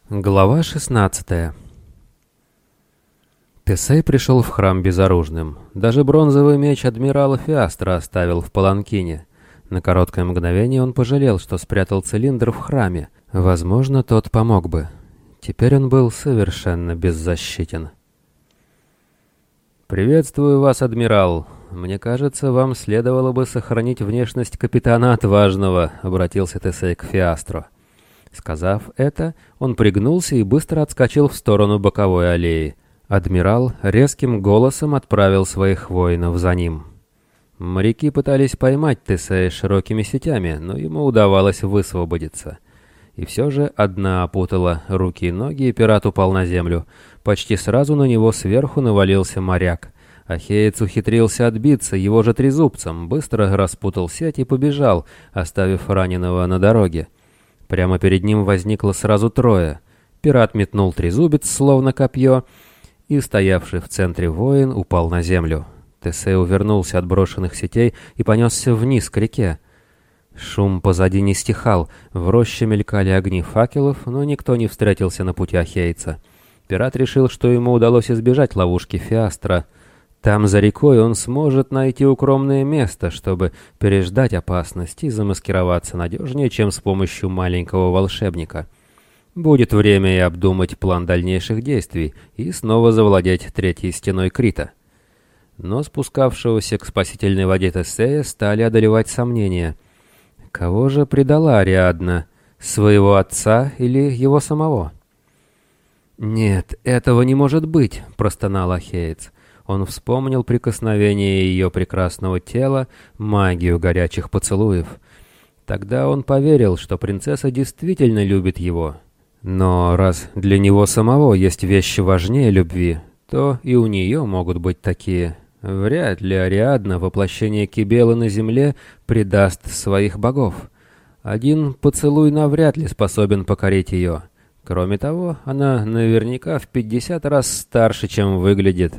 Глава 16. Тесей пришел в храм безоружным. Даже бронзовый меч адмирала Фиастра оставил в паланкине. На короткое мгновение он пожалел, что спрятал цилиндр в храме. Возможно, тот помог бы. Теперь он был совершенно беззащитен. «Приветствую вас, адмирал. Мне кажется, вам следовало бы сохранить внешность капитана Отважного», — обратился Тесей к Фиастру. Сказав это, он пригнулся и быстро отскочил в сторону боковой аллеи. Адмирал резким голосом отправил своих воинов за ним. Моряки пытались поймать Тесея широкими сетями, но ему удавалось высвободиться. И все же одна опутала руки и ноги, и пират упал на землю. Почти сразу на него сверху навалился моряк. Ахеец ухитрился отбиться его же трезубцем, быстро распутал сеть и побежал, оставив раненого на дороге. Прямо перед ним возникло сразу трое. Пират метнул трезубец, словно копье, и стоявший в центре воин упал на землю. Тесей увернулся от брошенных сетей и понесся вниз к реке. Шум позади не стихал, в роще мелькали огни факелов, но никто не встретился на пути ахейца. Пират решил, что ему удалось избежать ловушки Фиастра. Там, за рекой, он сможет найти укромное место, чтобы переждать опасность и замаскироваться надежнее, чем с помощью маленького волшебника. Будет время и обдумать план дальнейших действий, и снова завладеть третьей стеной Крита. Но спускавшегося к спасительной воде Тесея стали одолевать сомнения. Кого же предала Ариадна? Своего отца или его самого? «Нет, этого не может быть», — простонал ахеец. Он вспомнил прикосновение ее прекрасного тела, магию горячих поцелуев. Тогда он поверил, что принцесса действительно любит его. Но раз для него самого есть вещи важнее любви, то и у нее могут быть такие. Вряд ли Ариадна воплощение Кибелы на земле предаст своих богов. Один поцелуй навряд ли способен покорить ее. Кроме того, она наверняка в 50 раз старше, чем выглядит.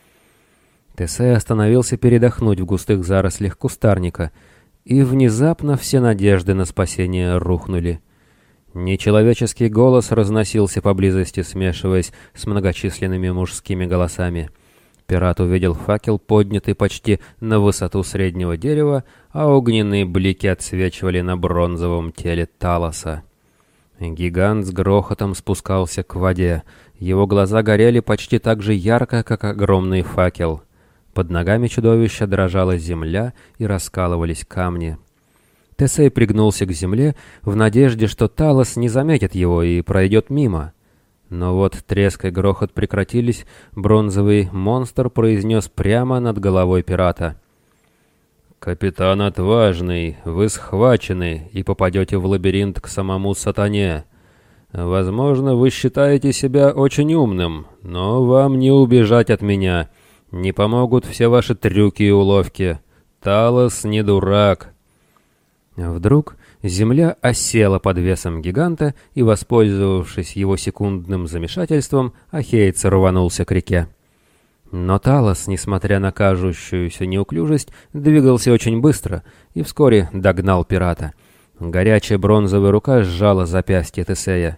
Тесей остановился передохнуть в густых зарослях кустарника, и внезапно все надежды на спасение рухнули. Нечеловеческий голос разносился поблизости, смешиваясь с многочисленными мужскими голосами. Пират увидел факел, поднятый почти на высоту среднего дерева, а огненные блики отсвечивали на бронзовом теле Талоса. Гигант с грохотом спускался к воде. Его глаза горели почти так же ярко, как огромный факел. Под ногами чудовища дрожала земля и раскалывались камни. Тесей пригнулся к земле в надежде, что Талос не заметит его и пройдет мимо. Но вот треск и грохот прекратились, бронзовый монстр произнес прямо над головой пирата. «Капитан Отважный, вы схвачены и попадете в лабиринт к самому сатане. Возможно, вы считаете себя очень умным, но вам не убежать от меня. Не помогут все ваши трюки и уловки. Талос не дурак». Вдруг земля осела под весом гиганта, и, воспользовавшись его секундным замешательством, ахеец рванулся к реке. Но Талос, несмотря на кажущуюся неуклюжесть, двигался очень быстро и вскоре догнал пирата. Горячая бронзовая рука сжала запястье Тесея.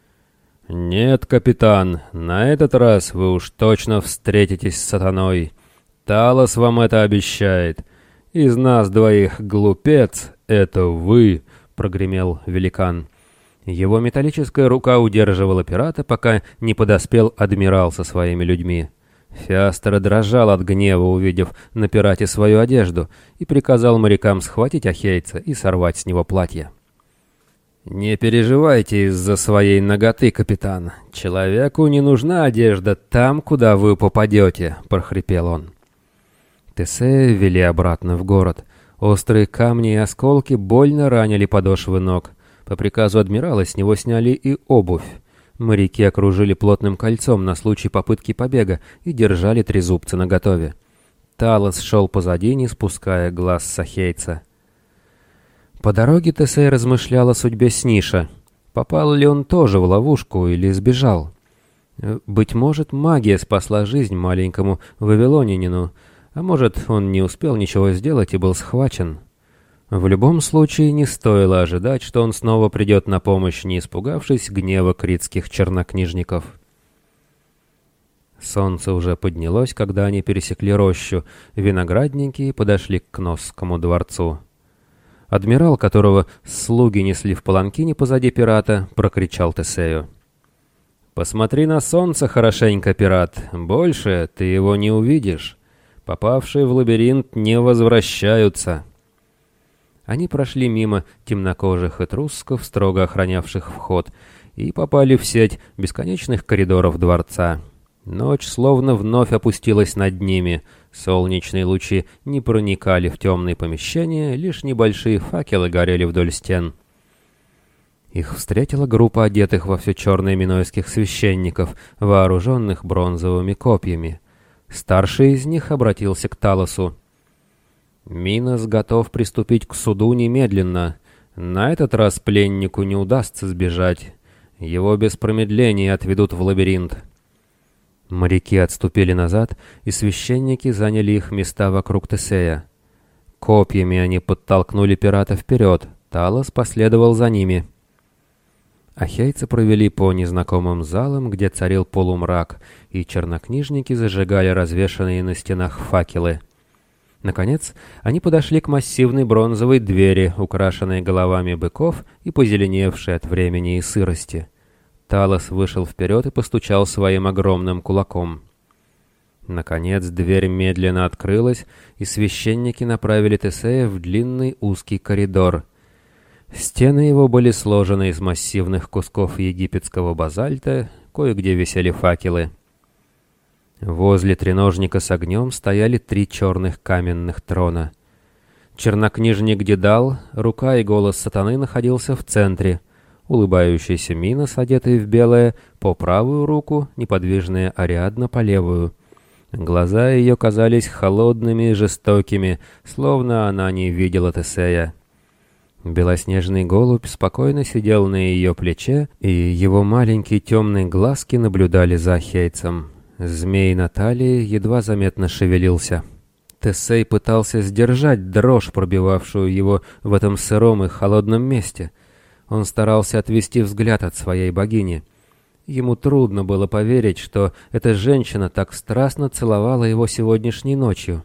«Нет, капитан, на этот раз вы уж точно встретитесь с сатаной. Талос вам это обещает. Из нас двоих глупец — это вы», — прогремел великан. Его металлическая рука удерживала пирата, пока не подоспел адмирал со своими людьми. Фиастр дрожал от гнева, увидев на пирате свою одежду, и приказал морякам схватить ахейца и сорвать с него платье. «Не переживайте из-за своей наготы, капитан. Человеку не нужна одежда там, куда вы попадете», — прохрипел он. Тесея вели обратно в город. Острые камни и осколки больно ранили подошвы ног. По приказу адмирала с него сняли и обувь. Моряки окружили плотным кольцом на случай попытки побега и держали трезубцы наготове. Талос шел позади, не спуская глаз с ахейца. По дороге Тесей размышлял о судьбе Сниша. Попал ли он тоже в ловушку или сбежал? Быть может, магия спасла жизнь маленькому вавилонянину, а может, он не успел ничего сделать и был схвачен. В любом случае, не стоило ожидать, что он снова придет на помощь, не испугавшись гнева критских чернокнижников. Солнце уже поднялось, когда они пересекли рощу, виноградники подошли к Кносскому дворцу. Адмирал, которого слуги несли в паланкине позади пирата, прокричал Тесею: «Посмотри на солнце хорошенько, пират, больше ты его не увидишь. Попавшие в лабиринт не возвращаются». Они прошли мимо темнокожих этрусков, строго охранявших вход, и попали в сеть бесконечных коридоров дворца. Ночь словно вновь опустилась над ними, солнечные лучи не проникали в темные помещения, лишь небольшие факелы горели вдоль стен. Их встретила группа одетых во все черное минойских священников, вооруженных бронзовыми копьями. Старший из них обратился к Талосу. «Минос готов приступить к суду немедленно. На этот раз пленнику не удастся сбежать. Его без промедления отведут в лабиринт». Моряки отступили назад, и священники заняли их места вокруг Тесея. Копьями они подтолкнули пирата вперед, Талос последовал за ними. Ахейцы провели по незнакомым залам, где царил полумрак, и чернокнижники зажигали развешанные на стенах факелы. Наконец, они подошли к массивной бронзовой двери, украшенной головами быков и позеленевшей от времени и сырости. Талос вышел вперед и постучал своим огромным кулаком. Наконец, дверь медленно открылась, и священники направили Тесея в длинный узкий коридор. Стены его были сложены из массивных кусков египетского базальта, кое-где висели факелы. Возле треножника с огнем стояли 3 черных каменных трона. Чернокнижник Дедал, рука и голос сатаны находился в центре. Улыбающийся Минос, одетый в белое, по правую руку, неподвижная Ариадна по левую. Глаза ее казались холодными и жестокими, словно она не видела Тесея. Белоснежный голубь спокойно сидел на ее плече, и его маленькие темные глазки наблюдали за ахейцем. Змей на талии едва заметно шевелился. Тесей пытался сдержать дрожь, пробивавшую его в этом сыром и холодном месте. Он старался отвести взгляд от своей богини. Ему трудно было поверить, что эта женщина так страстно целовала его сегодняшней ночью.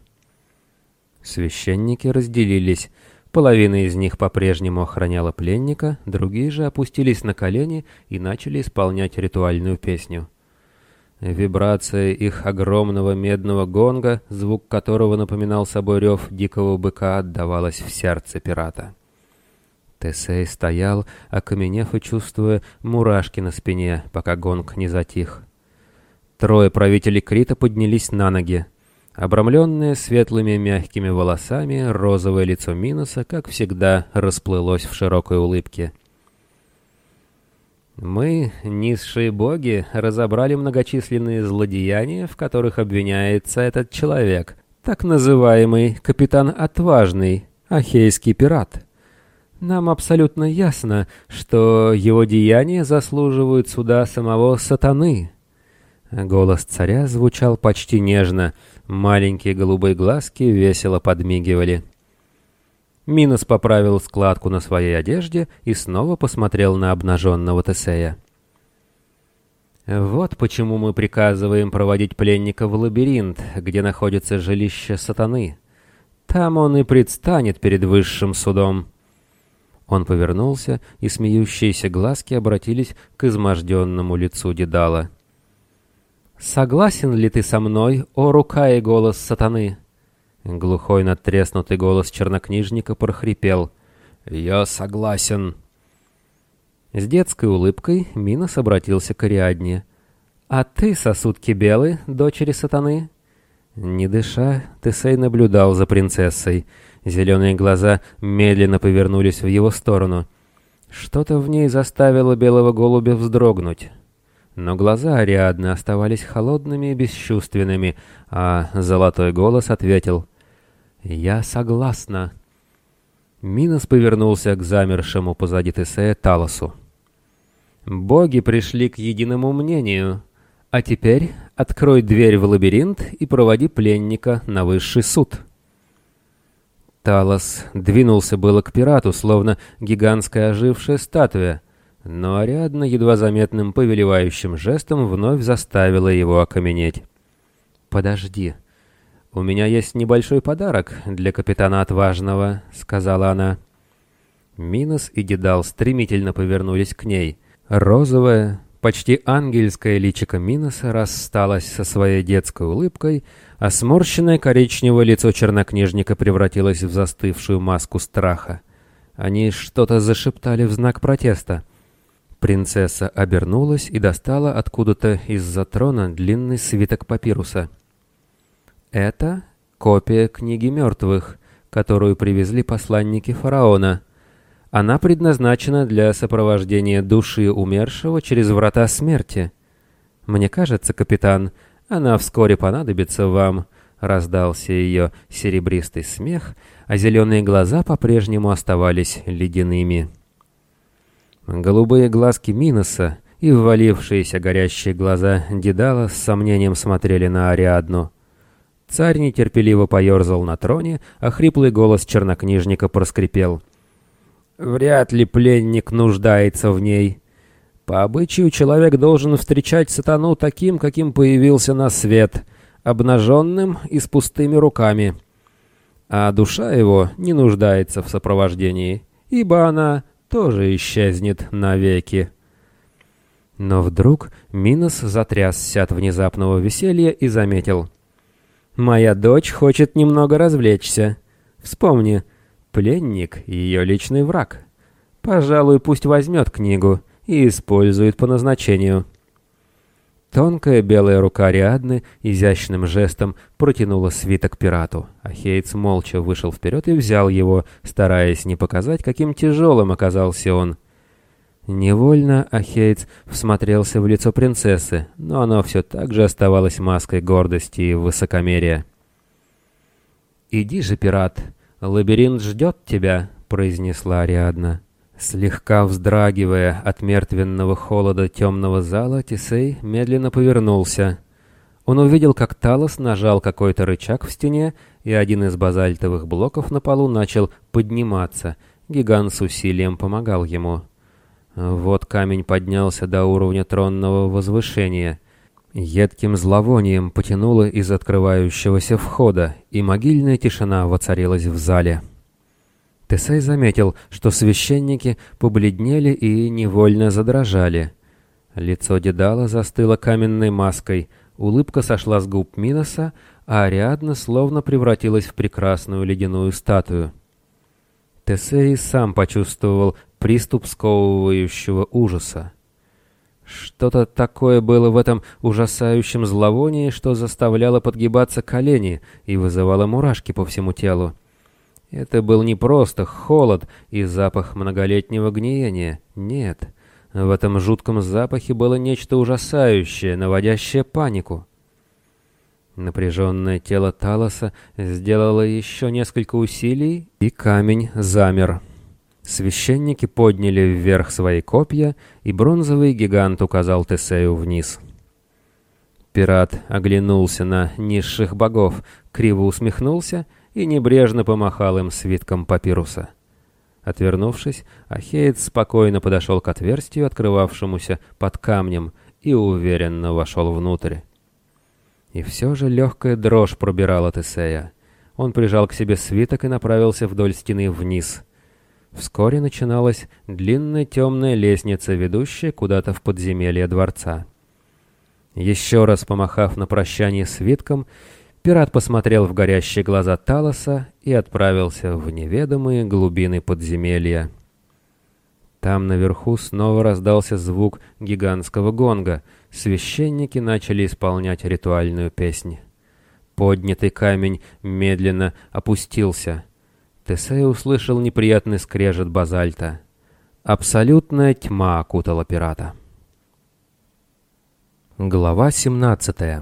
Священники разделились. Половина из них по-прежнему охраняла пленника, другие же опустились на колени и начали исполнять ритуальную песню. Вибрация их огромного медного гонга, звук которого напоминал собой рев дикого быка, отдавалась в сердце пирата. Тесей стоял, окаменев и чувствуя мурашки на спине, пока гонг не затих. 3 правителей Крита поднялись на ноги. Обрамленное светлыми мягкими волосами, розовое лицо Миноса, как всегда, расплылось в широкой улыбке. «Мы, низшие боги, разобрали многочисленные злодеяния, в которых обвиняется этот человек, так называемый капитан Отважный, ахейский пират. Нам абсолютно ясно, что его деяния заслуживают суда самого сатаны». Голос царя звучал почти нежно, маленькие голубые глазки весело подмигивали. Минос поправил складку на своей одежде и снова посмотрел на обнаженного Тесея. «Вот почему мы приказываем проводить пленника в лабиринт, где находится жилище сатаны. Там он и предстанет перед высшим судом». Он повернулся, и смеющиеся глазки обратились к изможденному лицу Дедала. «Согласен ли ты со мной, о рука и голос сатаны?» Глухой надтреснутый голос чернокнижника прохрипел: «Я согласен». С детской улыбкой Минос обратился к Ариадне. «А ты, сосудки белый, дочери сатаны?» Не дыша, Тесей наблюдал за принцессой. Зеленые глаза медленно повернулись в его сторону. Что-то в ней заставило белого голубя вздрогнуть. Но глаза Ариадны оставались холодными и бесчувственными, а золотой голос ответил: «Я согласна». Минос повернулся к замершему позади Тесея Талосу. «Боги пришли к единому мнению. А теперь открой дверь в лабиринт и проводи пленника на высший суд». Талос двинулся было к пирату, словно гигантская ожившая статуя, но Ариадна едва заметным повелевающим жестом вновь заставила его окаменеть. «Подожди, у меня есть небольшой подарок для капитана Отважного», — сказала она. Минос и Дедал стремительно повернулись к ней. Розовое, почти ангельское личико Миноса рассталось со своей детской улыбкой, а сморщенное коричневое лицо чернокнижника превратилось в застывшую маску страха. Они что-то зашептали в знак протеста. Принцесса обернулась и достала откуда-то из-за трона длинный свиток папируса. «Это копия книги мертвых, которую привезли посланники фараона. Она предназначена для сопровождения души умершего через врата смерти. Мне кажется, капитан, она вскоре понадобится вам», — раздался ее серебристый смех, а зеленые глаза по-прежнему оставались ледяными. Голубые глазки Миноса и ввалившиеся горящие глаза Дедала с сомнением смотрели на Ариадну. Царь нетерпеливо поерзал на троне, а хриплый голос чернокнижника проскрипел: «Вряд ли пленник нуждается в ней. По обычаю человек должен встречать сатану таким, каким появился на свет, обнаженным и с пустыми руками. А душа его не нуждается в сопровождении, ибо она тоже исчезнет навеки». Но вдруг Минос затрясся от внезапного веселья и заметил: «Моя дочь хочет немного развлечься. Вспомни, пленник — ее личный враг. Пожалуй, пусть возьмет книгу и использует по назначению». Тонкая белая рука Ариадны изящным жестом протянула свиток пирату. Ахейц молча вышел вперед и взял его, стараясь не показать, каким тяжелым оказался он. Невольно Ахейц всмотрелся в лицо принцессы, но оно все так же оставалось маской гордости и высокомерия. «Иди же, пират, лабиринт ждет тебя», — произнесла Ариадна. Слегка вздрагивая от мертвенного холода темного зала, Тесей медленно повернулся. Он увидел, как Талос нажал какой-то рычаг в стене, и один из базальтовых блоков на полу начал подниматься. Гигант с усилием помогал ему. Вот камень поднялся до уровня тронного возвышения. Едким зловонием потянуло из открывающегося входа, и могильная тишина воцарилась в зале. Тесей заметил, что священники побледнели и невольно задрожали. Лицо Дедала застыло каменной маской, улыбка сошла с губ Миноса, а Ариадна словно превратилась в прекрасную ледяную статую. Тесей сам почувствовал приступ сковывающего ужаса. Что-то такое было в этом ужасающем зловонии, что заставляло подгибаться колени и вызывало мурашки по всему телу. Это был не просто холод и запах многолетнего гниения. Нет, в этом жутком запахе было нечто ужасающее, наводящее панику. Напряженное тело Талоса сделало еще несколько усилий, и камень замер. Священники подняли вверх свои копья, и бронзовый гигант указал Тесею вниз. Пират оглянулся на низших богов, криво усмехнулся и небрежно помахал им свитком папируса. Отвернувшись, Ахеец спокойно подошел к отверстию, открывавшемуся под камнем, и уверенно вошел внутрь. И все же легкая дрожь пробирала Тесея. Он прижал к себе свиток и направился вдоль стены вниз. Вскоре начиналась длинная темная лестница, ведущая куда-то в подземелье дворца. Еще раз помахав на прощание свитком, пират посмотрел в горящие глаза Талоса и отправился в неведомые глубины подземелья. Там наверху снова раздался звук гигантского гонга. Священники начали исполнять ритуальную песнь. Поднятый камень медленно опустился. Тесей услышал неприятный скрежет базальта. Абсолютная тьма окутала пирата. Глава 17.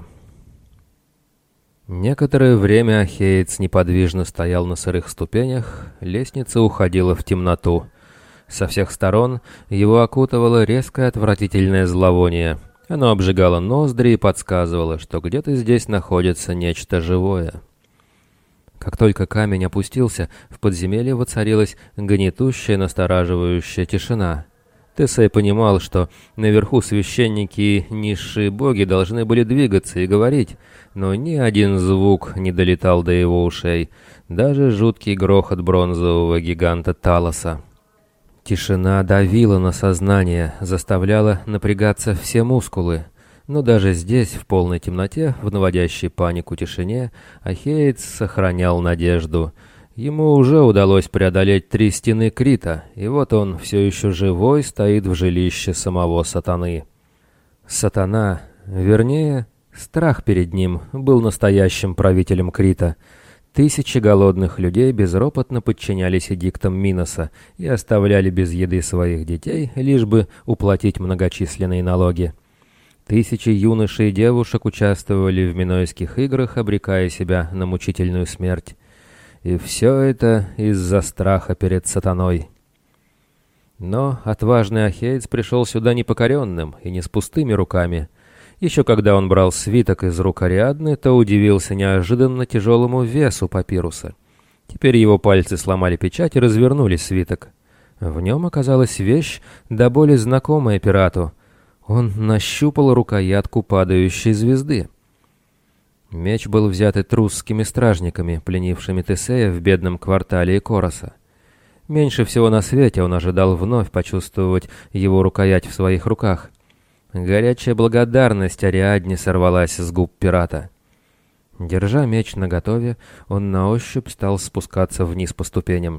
Некоторое время Ахеец неподвижно стоял на сырых ступенях, лестница уходила в темноту. Со всех сторон его окутывало резкое отвратительное зловоние. Оно обжигало ноздри и подсказывало, что где-то здесь находится нечто живое. Как только камень опустился, в подземелье воцарилась гнетущая, настораживающая тишина. Тесей понимал, что наверху священники и низшие боги должны были двигаться и говорить, но ни один звук не долетал до его ушей, даже жуткий грохот бронзового гиганта Талоса. Тишина давила на сознание, заставляла напрягаться все мускулы. Но даже здесь, в полной темноте, в наводящей панику тишине, Ахеец сохранял надежду. Ему уже удалось преодолеть 3 стены Крита, и вот он все еще живой стоит в жилище самого сатаны. Сатана, вернее, страх перед ним, был настоящим правителем Крита. Тысячи голодных людей безропотно подчинялись эдиктам Миноса и оставляли без еды своих детей, лишь бы уплатить многочисленные налоги. Тысячи юношей и девушек участвовали в Минойских играх, обрекая себя на мучительную смерть. И все это из-за страха перед сатаной. Но отважный Ахеец пришел сюда непокоренным и не с пустыми руками. Еще когда он брал свиток из рук Ариадны, то удивился неожиданно тяжелому весу папируса. Теперь его пальцы сломали печать и развернули свиток. В нем оказалась вещь, до боли знакомая пирату. Он нащупал рукоятку падающей звезды. Меч был взят этрусскими стражниками, пленившими Тесея в бедном квартале Икороса. Меньше всего на свете он ожидал вновь почувствовать его рукоять в своих руках. Горячая благодарность Ариадне сорвалась с губ пирата. Держа меч наготове, он на ощупь стал спускаться вниз по ступеням.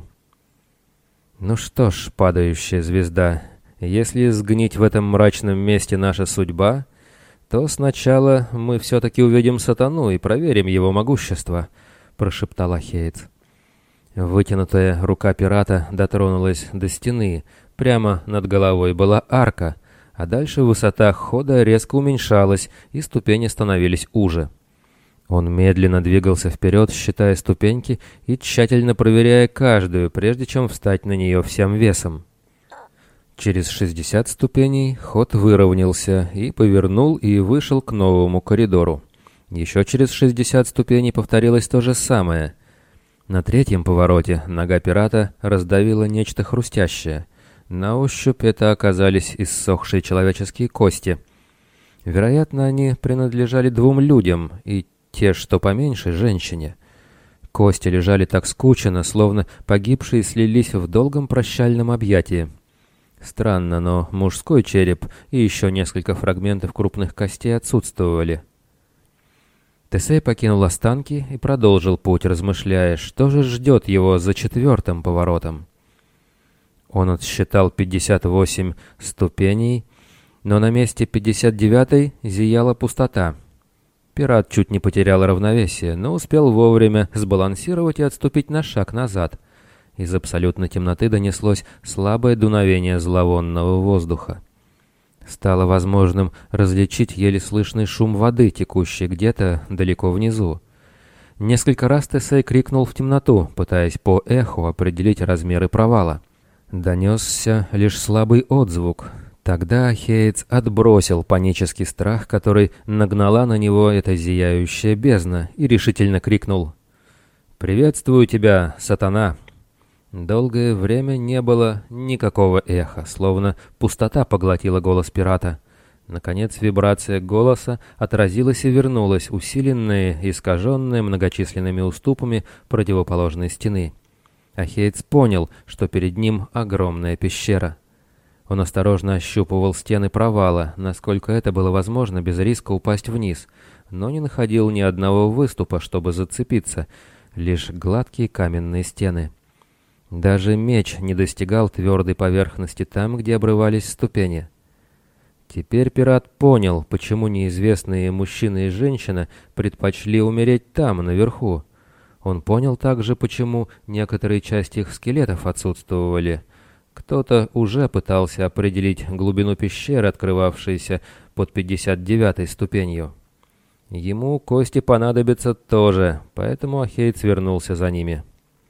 «Ну что ж, падающая звезда, если сгнить в этом мрачном месте наша судьба, то сначала мы все-таки увидим сатану и проверим его могущество», — прошептал Ахеец. Вытянутая рука пирата дотронулась до стены, прямо над головой была арка, а дальше высота хода резко уменьшалась, и ступени становились уже. Он медленно двигался вперед, считая ступеньки и тщательно проверяя каждую, прежде чем встать на нее всем весом. Через 60 ступеней ход выровнялся и повернул и вышел к новому коридору. Еще через 60 ступеней повторилось то же самое. На 3-м повороте нога пирата раздавила нечто хрустящее. На ощупь это оказались иссохшие человеческие кости. Вероятно, они принадлежали 2 людям, и те, что поменьше, женщине. Кости лежали так скучно, словно погибшие слились в долгом прощальном объятии. Странно, но мужской череп и еще несколько фрагментов крупных костей отсутствовали. Тесей покинул останки и продолжил путь, размышляя, что же ждет его за 4-м поворотом. Он отсчитал 58 ступеней, но на месте 59-й зияла пустота. Пират чуть не потерял равновесие, но успел вовремя сбалансировать и отступить на шаг назад. Из абсолютной темноты донеслось слабое дуновение зловонного воздуха. Стало возможным различить еле слышный шум воды, текущей где-то далеко внизу. Несколько раз Тесей крикнул в темноту, пытаясь по эху определить размеры провала. Донесся лишь слабый отзвук. Тогда Ахеец отбросил панический страх, который нагнала на него эта зияющая бездна, и решительно крикнул: «Приветствую тебя, сатана!» Долгое время не было никакого эха, словно пустота поглотила голос пирата. Наконец вибрация голоса отразилась и вернулась, усиленная и искаженная многочисленными уступами противоположной стены. Ахеец понял, что перед ним огромная пещера. Он осторожно ощупывал стены провала, насколько это было возможно без риска упасть вниз, но не находил ни одного выступа, чтобы зацепиться, лишь гладкие каменные стены. Даже меч не достигал твердой поверхности там, где обрывались ступени. Теперь пират понял, почему неизвестные мужчина и женщина предпочли умереть там, наверху. Он понял также, почему некоторые части их скелетов отсутствовали. Кто-то уже пытался определить глубину пещеры, открывавшейся под 59-й ступенью. Ему кости понадобятся тоже, поэтому Ахеец вернулся за ними.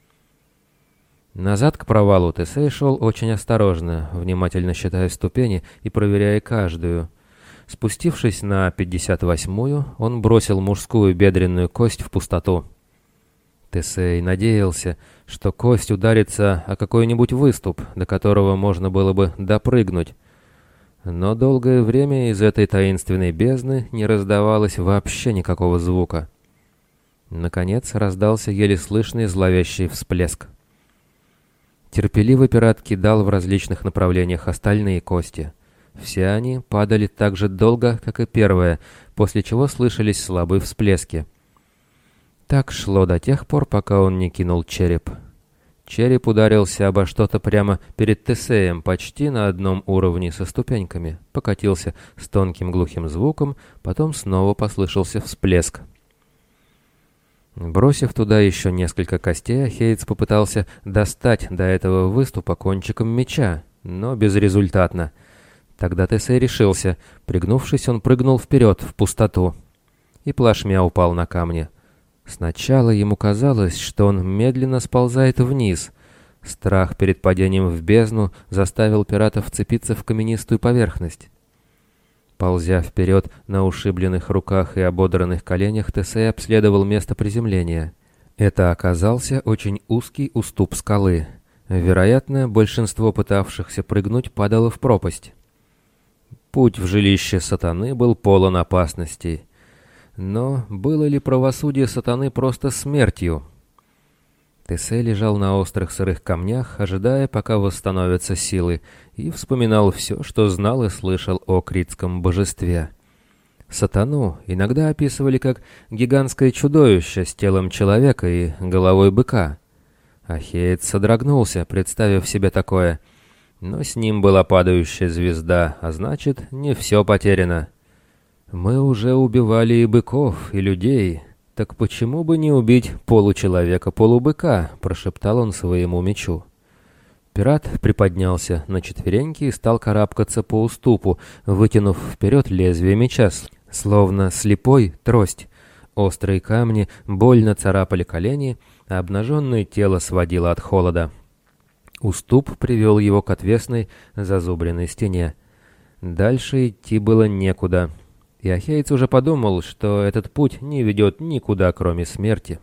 Назад к провалу Тесей шел очень осторожно, внимательно считая ступени и проверяя каждую. Спустившись на 58-ю, он бросил мужскую бедренную кость в пустоту. Тесей надеялся, что кость ударится о какой-нибудь выступ, до которого можно было бы допрыгнуть. Но долгое время из этой таинственной бездны не раздавалось вообще никакого звука. Наконец раздался еле слышный зловещий всплеск. Терпеливый пират кидал в различных направлениях остальные кости. Все они падали так же долго, как и первая, после чего слышались слабые всплески. Так шло до тех пор, пока он не кинул череп. Череп ударился обо что-то прямо перед Тесеем, почти на одном уровне со ступеньками, покатился с тонким глухим звуком, потом снова послышался всплеск. Бросив туда еще несколько костей, Ахеец попытался достать до этого выступа кончиком меча, но безрезультатно. Тогда Тесей решился. Пригнувшись, он прыгнул вперед, в пустоту, и плашмя упал на камни. Сначала ему казалось, что он медленно сползает вниз. Страх перед падением в бездну заставил пирата вцепиться в каменистую поверхность. Ползя вперед на ушибленных руках и ободранных коленях, Тесей обследовал место приземления. Это оказался очень узкий уступ скалы. Вероятно, большинство пытавшихся прыгнуть падало в пропасть. Путь в жилище сатаны был полон опасностей. Но было ли правосудие сатаны просто смертью? Тесей лежал на острых сырых камнях, ожидая, пока восстановятся силы, и вспоминал все, что знал и слышал о критском божестве. Сатану иногда описывали как гигантское чудовище с телом человека и головой быка. Ахеец содрогнулся, представив себе такое, но с ним была падающая звезда, а значит, не все потеряно. «Мы уже убивали и быков, и людей. Так почему бы не убить получеловека-полубыка?» — прошептал он своему мечу. Пират приподнялся на четвереньки и стал карабкаться по уступу, вытянув вперед лезвие меча, словно слепой трость. Острые камни больно царапали колени, а обнаженное тело сводило от холода. Уступ привел его к отвесной зазубренной стене. Дальше идти было некуда. И Ахеец уже подумал, что этот путь не ведет никуда, кроме смерти.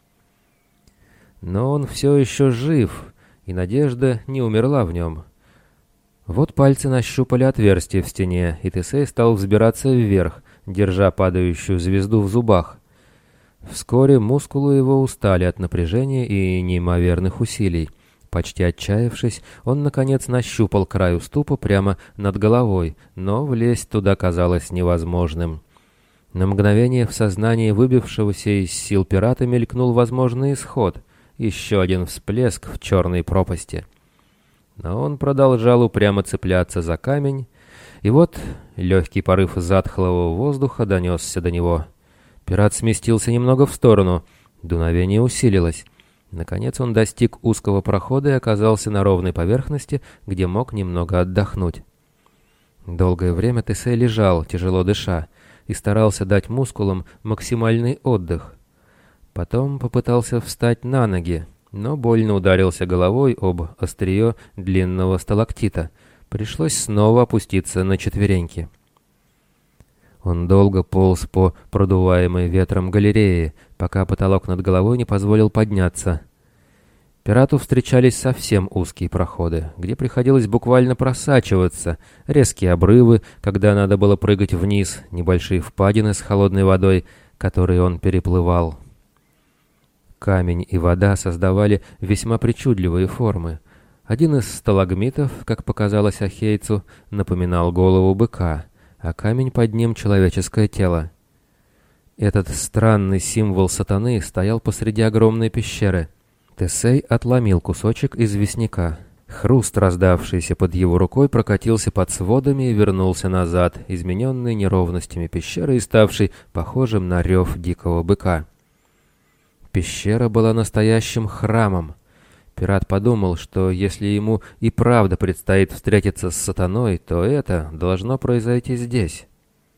Но он все еще жив, и надежда не умерла в нем. Вот пальцы нащупали отверстие в стене, и Тесей стал взбираться вверх, держа падающую звезду в зубах. Вскоре мускулы его устали от напряжения и неимоверных усилий. Почти отчаявшись, он, наконец, нащупал край уступа прямо над головой, но влезть туда казалось невозможным. На мгновение в сознании выбившегося из сил пирата мелькнул возможный исход, еще один всплеск в черной пропасти. Но он продолжал упрямо цепляться за камень, и вот легкий порыв затхлого воздуха донесся до него. Пират сместился немного в сторону, дуновение усилилось. Наконец он достиг узкого прохода и оказался на ровной поверхности, где мог немного отдохнуть. Долгое время Тесей лежал, тяжело дыша, и старался дать мускулам максимальный отдых. Потом попытался встать на ноги, но больно ударился головой об острие длинного сталактита. Пришлось снова опуститься на четвереньки. Он долго полз по продуваемой ветром галерее, пока потолок над головой не позволил подняться. Пирату встречались совсем узкие проходы, где приходилось буквально просачиваться, резкие обрывы, когда надо было прыгать вниз, небольшие впадины с холодной водой, которые он переплывал. Камень и вода создавали весьма причудливые формы. Один из сталагмитов, как показалось Ахейцу, напоминал голову быка, а камень под ним — человеческое тело. Этот странный символ сатаны стоял посреди огромной пещеры. Тесей отломил кусочек известняка. Хруст, раздавшийся под его рукой, прокатился под сводами и вернулся назад, измененный неровностями пещеры и ставший похожим на рев дикого быка. Пещера была настоящим храмом. Пират подумал, что если ему и правда предстоит встретиться с сатаной, то это должно произойти здесь.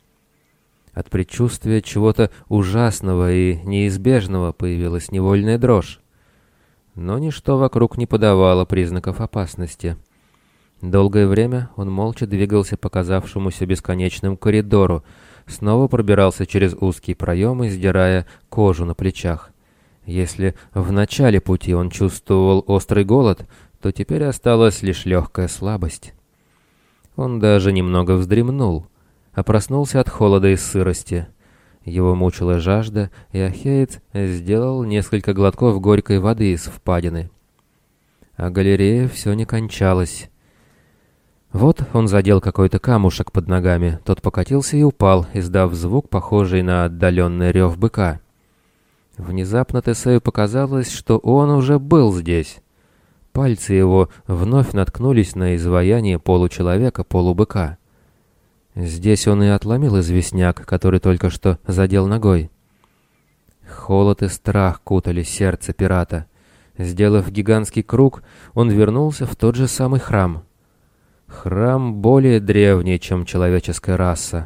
От предчувствия чего-то ужасного и неизбежного появилась невольная дрожь. Но ничто вокруг не подавало признаков опасности. Долгое время он молча двигался по казавшемуся бесконечному коридору, снова пробирался через узкие проемы, сдирая кожу на плечах. Если в начале пути он чувствовал острый голод, то теперь осталась лишь легкая слабость. Он даже немного вздремнул, а проснулся от холода и сырости. Его мучила жажда, и Ахеец сделал несколько глотков горькой воды из впадины. А галерея все не кончалась. Вот он задел какой-то камушек под ногами, тот покатился и упал, издав звук, похожий на отдаленный рев быка. Внезапно Тесею показалось, что он уже был здесь. Пальцы его вновь наткнулись на изваяние получеловека-полубыка. Здесь он и отломил известняк, который только что задел ногой. Холод и страх кутали сердце пирата. Сделав гигантский круг, он вернулся в тот же самый храм. Храм более древний, чем человеческая раса.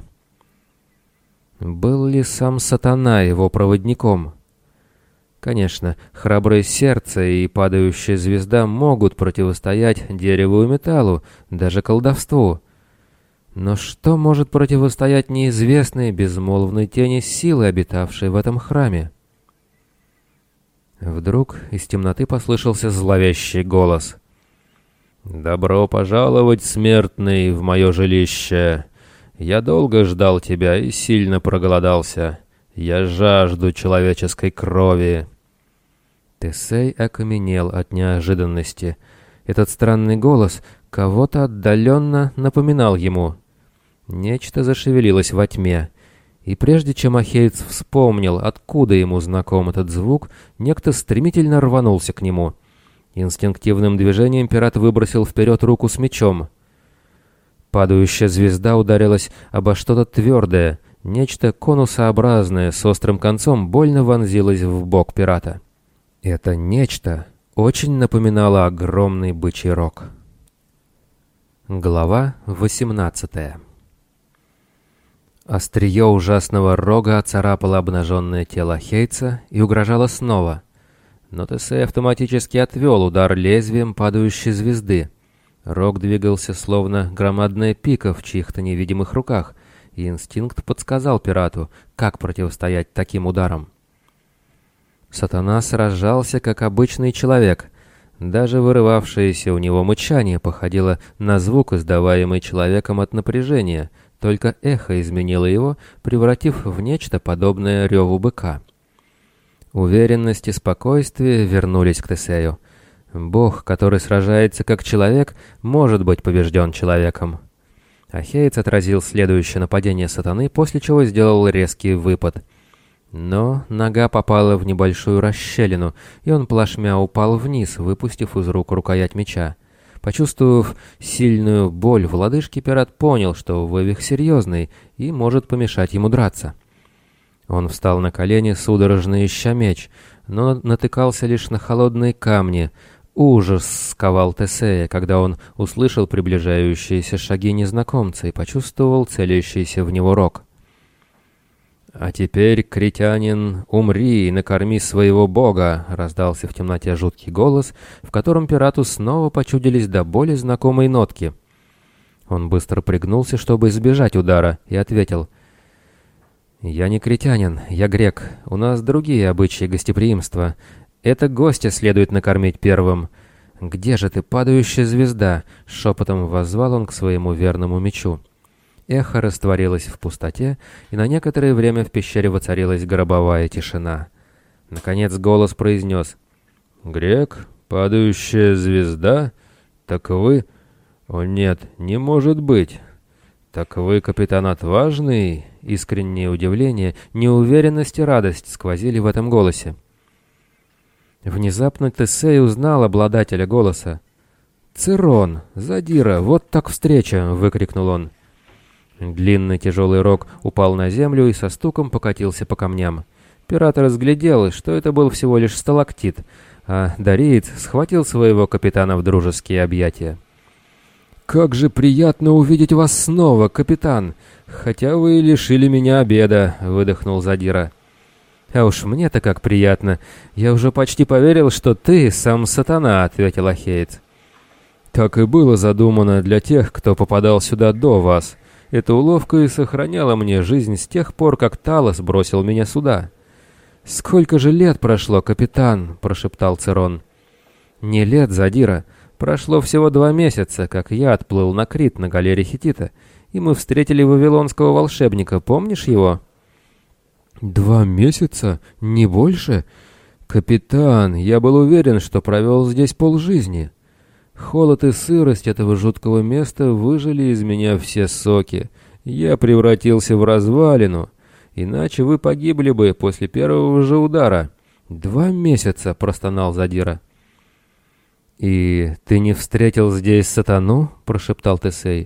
Был ли сам сатана его проводником? Конечно, храброе сердце и падающая звезда могут противостоять дереву и металлу, даже колдовству. Но что может противостоять неизвестной безмолвной тени силы, обитавшей в этом храме? Вдруг из темноты послышался зловещий голос. «Добро пожаловать, смертный, в мое жилище! Я долго ждал тебя и сильно проголодался. Я жажду человеческой крови!» Тесей окаменел от неожиданности. Этот странный голос кого-то отдаленно напоминал ему. Нечто зашевелилось во тьме, и прежде чем Ахеец вспомнил, откуда ему знаком этот звук, некто стремительно рванулся к нему. Инстинктивным движением пират выбросил вперед руку с мечом. Падающая звезда ударилась обо что-то твердое, нечто конусообразное с острым концом больно вонзилось в бок пирата. Это нечто очень напоминало огромный бычий рог. Глава 18. Острие ужасного рога оцарапало обнаженное тело Ахейца и угрожало снова. Но Тесей автоматически отвел удар лезвием падающей звезды. Рог двигался словно громадная пика в чьих-то невидимых руках, и инстинкт подсказал пирату, как противостоять таким ударам. Сатана сражался, как обычный человек. Даже вырывавшееся у него мычание походило на звук, издаваемый человеком от напряжения, только эхо изменило его, превратив в нечто подобное реву быка. Уверенность и спокойствие вернулись к Тесею. Бог, который сражается как человек, может быть побежден человеком. Ахеец отразил следующее нападение сатаны, после чего сделал резкий выпад. Но нога попала в небольшую расщелину, и он плашмя упал вниз, выпустив из рук рукоять меча. Почувствовав сильную боль в лодыжке, пират понял, что вывих серьезный и может помешать ему драться. Он встал на колени, судорожно ища меч, но натыкался лишь на холодные камни. Ужас сковал Тесея, когда он услышал приближающиеся шаги незнакомца и почувствовал целящийся в него рог. «А теперь, критянин, умри и накорми своего бога!» — раздался в темноте жуткий голос, в котором пирату снова почудились до боли знакомые нотки. Он быстро пригнулся, чтобы избежать удара, и ответил: «Я не критянин, я грек. У нас другие обычаи гостеприимства. Это гостя следует накормить первым. Где же ты, падающая звезда?» — шепотом воззвал он к своему верному мечу. Эхо растворилось в пустоте, и на некоторое время в пещере воцарилась гробовая тишина. Наконец голос произнес: «Грек? Падающая звезда? Так вы...» «О нет, не может быть! Так вы капитан отважный?» Искреннее удивление, неуверенность и радость сквозили в этом голосе. Внезапно Тесей узнал обладателя голоса. «Цирон! Задира! Вот так встреча!» — выкрикнул он. Длинный тяжелый рог упал на землю и со стуком покатился по камням. Пират разглядел, что это был всего лишь сталактит, а дариец схватил своего капитана в дружеские объятия. «Как же приятно увидеть вас снова, капитан! Хотя вы лишили меня обеда», — выдохнул Задира. «А уж мне-то как приятно! Я уже почти поверил, что ты сам сатана», — ответил Ахеец. «Так и было задумано для тех, кто попадал сюда до вас. Эта уловка и сохраняла мне жизнь с тех пор, как Талос бросил меня сюда. «Сколько же лет прошло, капитан?» — прошептал Церон. «Не лет, Задира. Прошло всего 2 месяца, как я отплыл на Крит на галере Хетита, и мы встретили вавилонского волшебника. Помнишь его?» 2 месяца? Не больше? Капитан, я был уверен, что провел здесь полжизни. Холод и сырость этого жуткого места выжили из меня все соки. Я превратился в развалину. Иначе вы погибли бы после первого же удара. 2 месяца, простонал Задира. «И ты не встретил здесь сатану?» — прошептал Тесей.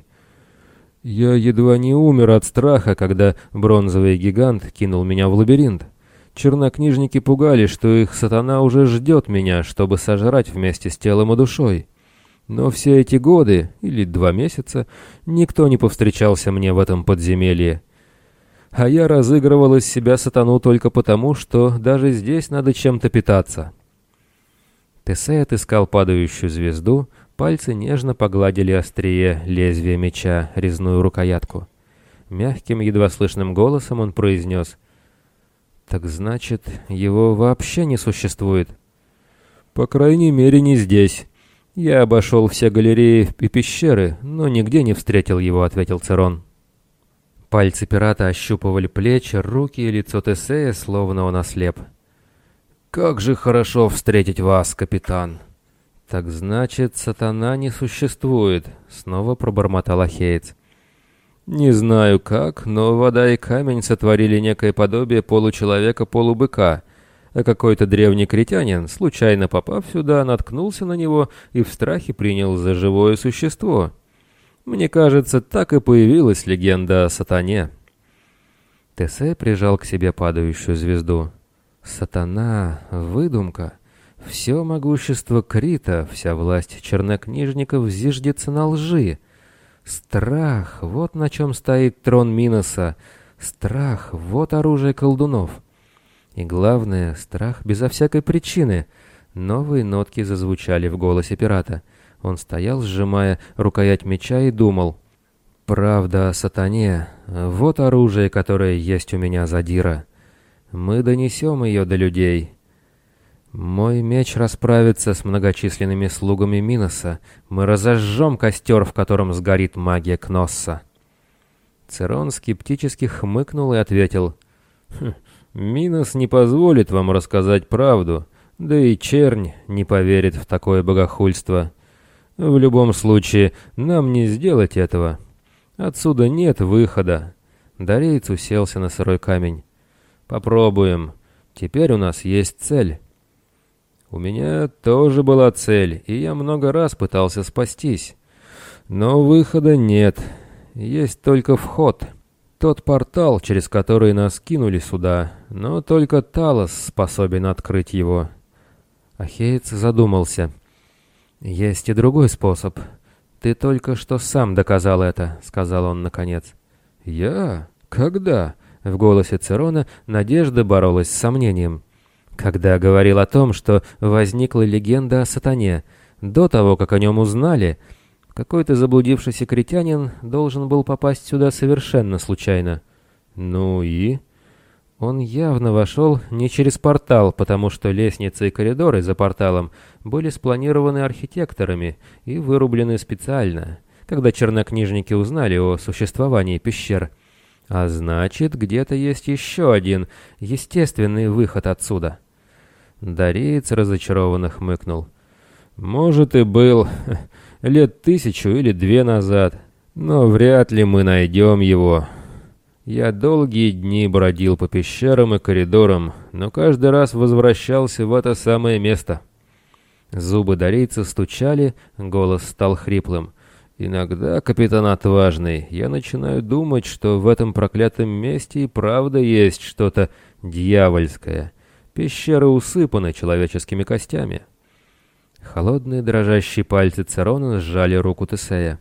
«Я едва не умер от страха, когда бронзовый гигант кинул меня в лабиринт. Чернокнижники пугали, что их сатана уже ждет меня, чтобы сожрать вместе с телом и душой. Но все эти годы, или 2 месяца, никто не повстречался мне в этом подземелье. А я разыгрывал из себя сатану только потому, что даже здесь надо чем-то питаться». Тесей отыскал падающую звезду, пальцы нежно погладили острие лезвия меча, резную рукоятку. Мягким, едва слышным голосом он произнес: «Так значит, его вообще не существует?» «По крайней мере, не здесь. Я обошел все галереи и пещеры, но нигде не встретил его», — ответил Церон. Пальцы пирата ощупывали плечи, руки и лицо Тесея, словно он ослеп. «Как же хорошо встретить вас, капитан!» «Так значит, сатана не существует», — снова пробормотал Ахеец. «Не знаю как, но вода и камень сотворили некое подобие получеловека-полубыка, а какой-то древний критянин, случайно попав сюда, наткнулся на него и в страхе принял за живое существо. Мне кажется, так и появилась легенда о сатане». Тесей прижал к себе падающую звезду. «Сатана — выдумка. Все могущество Крита, вся власть чернокнижников зиждется на лжи. Страх — вот на чем стоит трон Миноса. Страх — вот оружие колдунов. И главное, страх безо всякой причины». Новые нотки зазвучали в голосе пирата. Он стоял, сжимая рукоять меча, и думал: «Правда о сатане — вот оружие, которое есть у меня, Задира. Мы донесем ее до людей. Мой меч расправится с многочисленными слугами Миноса. Мы разожжем костер, в котором сгорит магия Кносса». Церон скептически хмыкнул и ответил: «Минос не позволит вам рассказать правду, да и чернь не поверит в такое богохульство. В любом случае, нам не сделать этого. Отсюда нет выхода». Дареец уселся на сырой камень. «Попробуем. Теперь у нас есть цель». «У меня тоже была цель, и я много раз пытался спастись. Но выхода нет. Есть только вход. Тот портал, через который нас кинули сюда, но только Талос способен открыть его». Ахеец задумался. «Есть и другой способ. Ты только что сам доказал это», — сказал он наконец. «Я? Когда?» В голосе Церона надежда боролась с сомнением. «Когда говорил о том, что возникла легенда о сатане, до того, как о нем узнали, какой-то заблудившийся критянин должен был попасть сюда совершенно случайно». «Ну и?» Он явно вошел не через портал, потому что лестницы и коридоры за порталом были спланированы архитекторами и вырублены специально, когда чернокнижники узнали о существовании пещер. А значит, где-то есть еще один естественный выход отсюда. Дареец разочарованно хмыкнул. «Может, и был 1000 или 2 назад, но вряд ли мы найдем его. Я долгие дни бродил по пещерам и коридорам, но каждый раз возвращался в это самое место». Зубы дарейца стучали, голос стал хриплым. «Иногда, капитан Отважный, я начинаю думать, что в этом проклятом месте и правда есть что-то дьявольское. Пещеры усыпаны человеческими костями». Холодные дрожащие пальцы Церона сжали руку Тесея.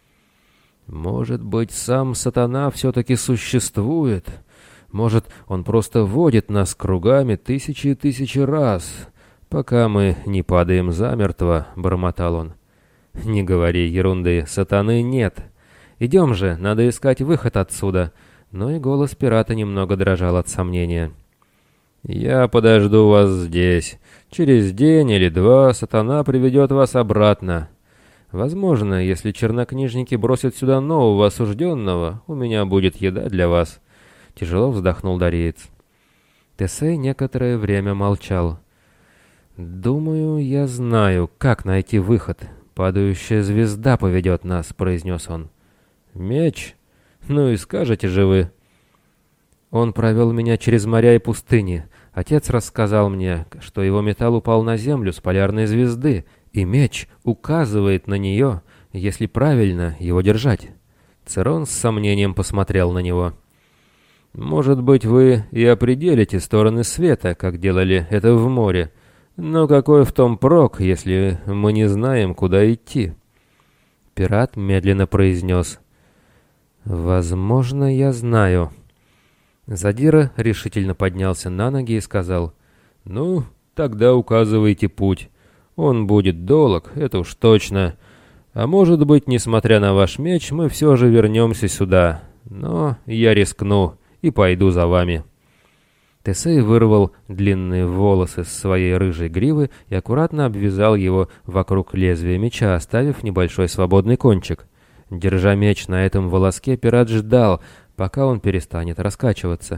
«Может быть, сам сатана все-таки существует? Может, он просто водит нас кругами тысячи и тысячи раз, пока мы не падаем замертво», — бормотал он. «Не говори ерунды, сатаны нет. Идем же, надо искать выход отсюда». Но и голос пирата немного дрожал от сомнения. «Я подожду вас здесь. Через день или два сатана приведет вас обратно. Возможно, если чернокнижники бросят сюда нового осужденного, у меня будет еда для вас». Тяжело вздохнул Дариец. Тесей некоторое время молчал. «Думаю, я знаю, как найти выход. Падающая звезда поведет нас», — произнес он. «Меч? Ну и скажете же вы». «Он провел меня через моря и пустыни. Отец рассказал мне, что его металл упал на землю с полярной звезды, и меч указывает на нее, если правильно его держать». Церон с сомнением посмотрел на него. «Может быть, вы и определите стороны света, как делали это в море. Но какой в том прок, если мы не знаем, куда идти?» Пират медленно произнес. «Возможно, я знаю». Задира решительно поднялся на ноги и сказал. «Ну, тогда указывайте путь. Он будет долг, это уж точно. А может быть, несмотря на ваш меч, мы все же вернемся сюда. Но я рискну и пойду за вами». Тесей вырвал длинные волосы с своей рыжей гривы и аккуратно обвязал его вокруг лезвия меча, оставив небольшой свободный кончик. Держа меч на этом волоске, пират ждал, пока он перестанет раскачиваться.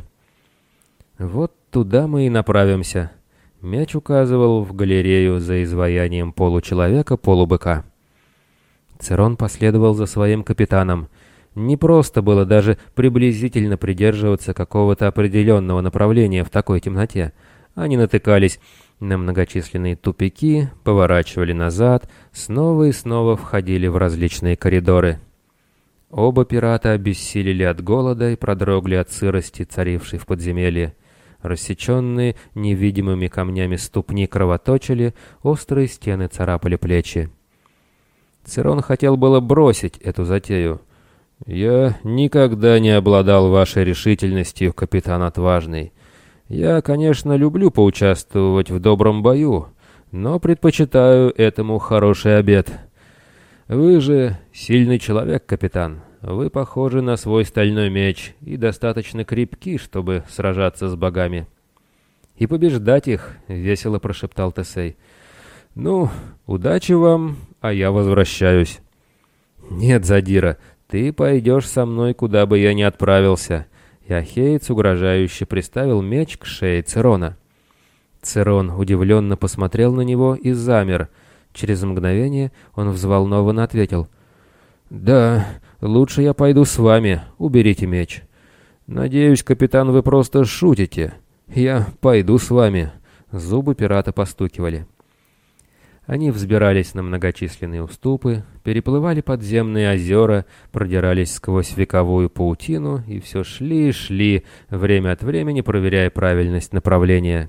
«Вот туда мы и направимся». Меч указывал в галерею за изваянием получеловека-полубыка. Церон последовал за своим капитаном. Не просто было даже приблизительно придерживаться какого-то определенного направления в такой темноте. Они натыкались на многочисленные тупики, поворачивали назад, снова и снова входили в различные коридоры. Оба пирата обессилели от голода и продрогли от сырости, царившей в подземелье. Рассеченные невидимыми камнями ступни кровоточили, острые стены царапали плечи. Церон хотел было бросить эту затею. «Я никогда не обладал вашей решительностью, капитан Отважный. Я, конечно, люблю поучаствовать в добром бою, но предпочитаю этому хороший обед. Вы же сильный человек, капитан. Вы похожи на свой стальной меч и достаточно крепки, чтобы сражаться с богами». «И побеждать их», — весело прошептал Тесей. «Ну, удачи вам, а я возвращаюсь». «Нет, Задира, ты пойдешь со мной, куда бы я ни отправился». И Ахеец угрожающе приставил меч к шее Церона. Церон удивленно посмотрел на него и замер. Через мгновение он взволнованно ответил. «Да, лучше я пойду с вами, уберите меч». «Надеюсь, капитан, вы просто шутите. Я пойду с вами». Зубы пирата постукивали. Они взбирались на многочисленные уступы, переплывали подземные озера, продирались сквозь вековую паутину и все шли и шли, время от времени проверяя правильность направления.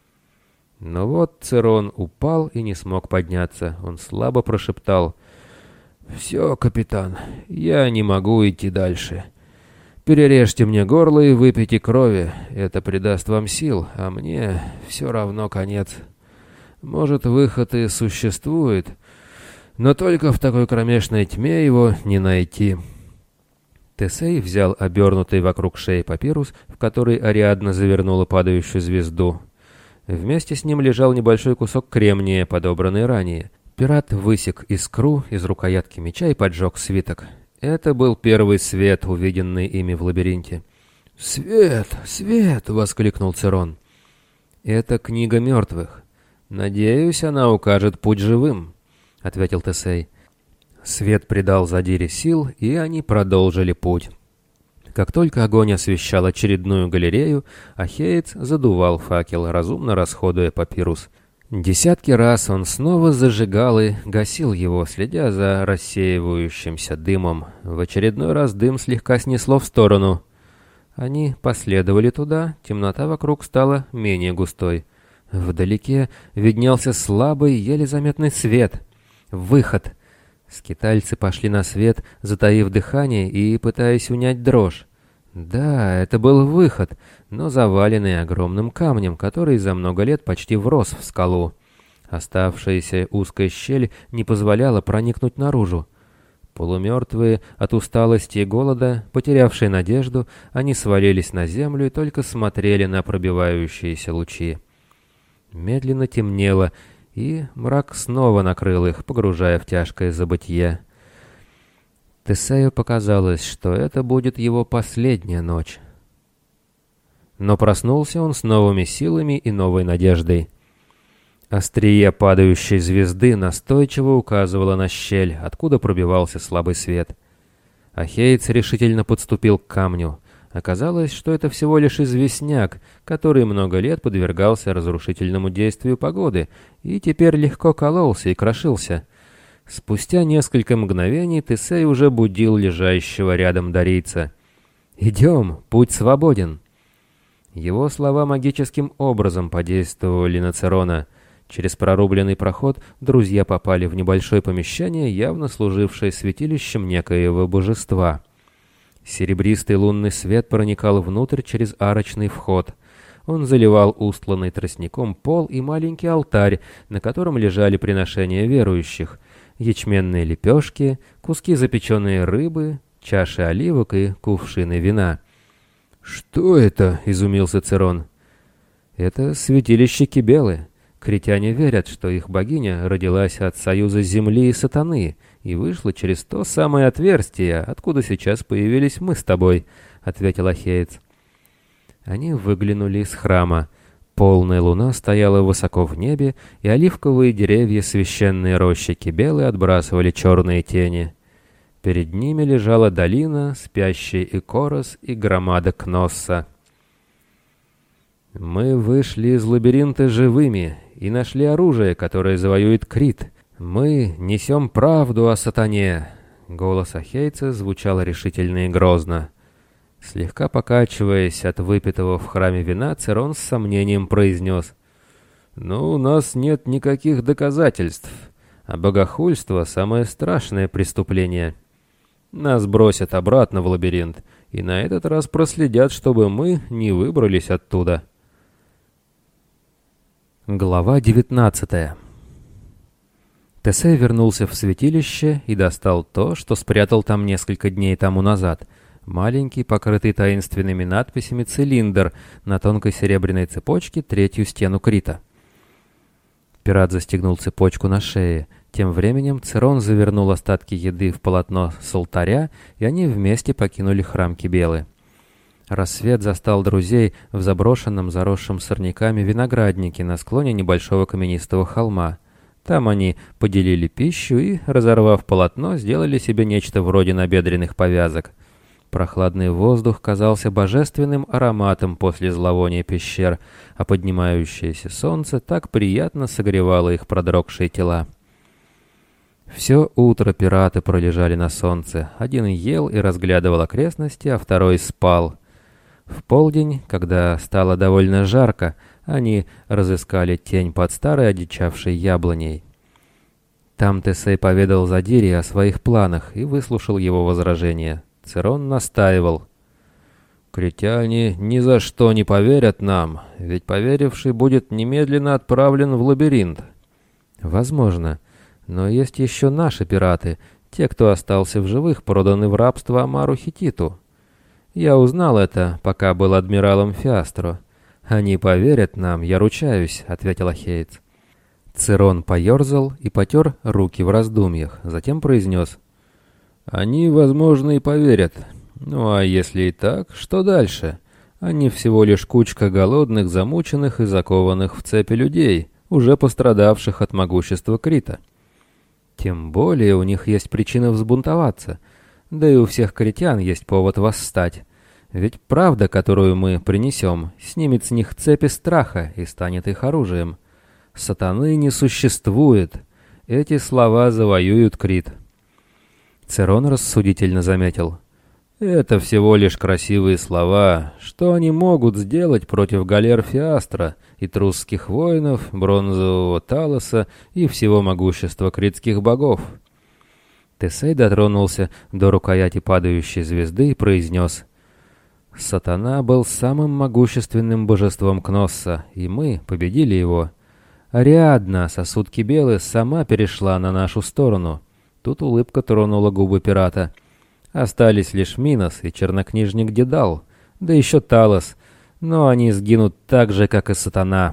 Но вот Церон упал и не смог подняться. Он слабо прошептал: «Все, капитан, я не могу идти дальше. Перережьте мне горло и выпейте крови. Это придаст вам сил, а мне все равно конец. Может, выход и существует, но только в такой кромешной тьме его не найти». Тесей взял обернутый вокруг шеи папирус, в который Ариадна завернула падающую звезду. Вместе с ним лежал небольшой кусок кремния, подобранный ранее. Пират высек искру из рукоятки меча и поджег свиток. Это был первый свет, увиденный ими в лабиринте. «Свет! Свет!» — воскликнул Церон. «Это книга мертвых. Надеюсь, она укажет путь живым», — ответил Тесей. Свет придал Задире сил, и они продолжили путь. Как только огонь освещал очередную галерею, Ахеец задувал факел, разумно расходуя папирус. Десятки раз он снова зажигал и гасил его, следя за рассеивающимся дымом. В очередной раз дым слегка снесло в сторону. Они последовали туда, темнота вокруг стала менее густой. Вдалеке виднелся слабый, еле заметный свет. Выход! Скитальцы пошли на свет, затаив дыхание и пытаясь унять дрожь. Да, это был выход, но заваленный огромным камнем, который за много лет почти врос в скалу. Оставшаяся узкая щель не позволяла проникнуть наружу. Полумертвые от усталости и голода, потерявшие надежду, они свалились на землю и только смотрели на пробивающиеся лучи. Медленно темнело, и мрак снова накрыл их, погружая в тяжкое забытье. Тесею показалось, что это будет его последняя ночь. Но проснулся он с новыми силами и новой надеждой. Острие падающей звезды настойчиво указывало на щель, откуда пробивался слабый свет. Ахеец решительно подступил к камню. Оказалось, что это всего лишь известняк, который много лет подвергался разрушительному действию погоды и теперь легко кололся и крошился. Спустя несколько мгновений Тесей уже будил лежащего рядом дарийца. «Идем, путь свободен!» Его слова магическим образом подействовали на Цирона. Через прорубленный проход друзья попали в небольшое помещение, явно служившее святилищем некоего божества. Серебристый лунный свет проникал внутрь через арочный вход. Он заливал устланный тростником пол и маленький алтарь, на котором лежали приношения верующих: ячменные лепешки, куски запеченной рыбы, чаши оливок и кувшины вина. «Что это?» — изумился Цирон. «Это святилище Кибелы. Критяне верят, что их богиня родилась от союза земли и сатаны и вышла через то самое отверстие, откуда сейчас появились мы с тобой», — ответил Ахеец. Они выглянули из храма. Полная луна стояла высоко в небе, и оливковые деревья священной рощи Кибелы отбрасывали черные тени. Перед ними лежала долина, спящий Икорос и громада Кносса. «Мы вышли из лабиринта живыми и нашли оружие, которое завоюет Крит. Мы несем правду о сатане!» Голос Ахейца звучал решительно и грозно. Слегка покачиваясь от выпитого в храме вина, Цирон с сомнением произнес: «Но у нас нет никаких доказательств, а богохульство — самое страшное преступление. Нас бросят обратно в лабиринт, и на этот раз проследят, чтобы мы не выбрались оттуда». Глава 19. Тесей вернулся в святилище и достал то, что спрятал там несколько дней тому назад. Маленький, покрытый таинственными надписями цилиндр на тонкой серебряной цепочке, третью стену Крита. Пират застегнул цепочку на шее. Тем временем Цирон завернул остатки еды в полотно с алтаря, и они вместе покинули храм Кибелы. Рассвет застал друзей в заброшенном, заросшем сорняками винограднике на склоне небольшого каменистого холма. Там они поделили пищу и, разорвав полотно, сделали себе нечто вроде набедренных повязок. Прохладный воздух казался божественным ароматом после зловония пещер, а поднимающееся солнце так приятно согревало их продрогшие тела. Все утро пираты пролежали на солнце. Один ел и разглядывал окрестности, а второй спал. В полдень, когда стало довольно жарко, они разыскали тень под старой одичавшей яблоней. Там Тесей поведал Задире о своих планах и выслушал его возражения. Цирон настаивал: «Критяне ни за что не поверят нам, ведь поверивший будет немедленно отправлен в лабиринт». «Возможно, но есть еще наши пираты, те, кто остался в живых, проданы в рабство Амару Хититу. Я узнал это, пока был адмиралом Фиастро. Они поверят нам, я ручаюсь», — ответил Ахеец. Цирон поерзал и потер руки в раздумьях, затем произнес: «Они, возможно, и поверят. Ну а если и так, что дальше? Они всего лишь кучка голодных, замученных и закованных в цепи людей, уже пострадавших от могущества Крита. Тем более у них есть причина взбунтоваться. Да и у всех критян есть повод восстать. Ведь правда, которую мы принесем, снимет с них цепи страха и станет их оружием. Сатаны не существует. Эти слова завоюют Крит». Цирон рассудительно заметил: «Это всего лишь красивые слова. Что они могут сделать против галер Фиастра и трусских воинов, бронзового Талоса и всего могущества критских богов?» Тесей дотронулся до рукояти падающей звезды и произнес: «Сатана был самым могущественным божеством Кносса, и мы победили его. Ариадна, сосуд Кибелы, сама перешла на нашу сторону. Тут улыбка тронула губы пирата. Остались лишь Минос и чернокнижник Дедал, да еще Талос, но они сгинут так же, как и Сатана.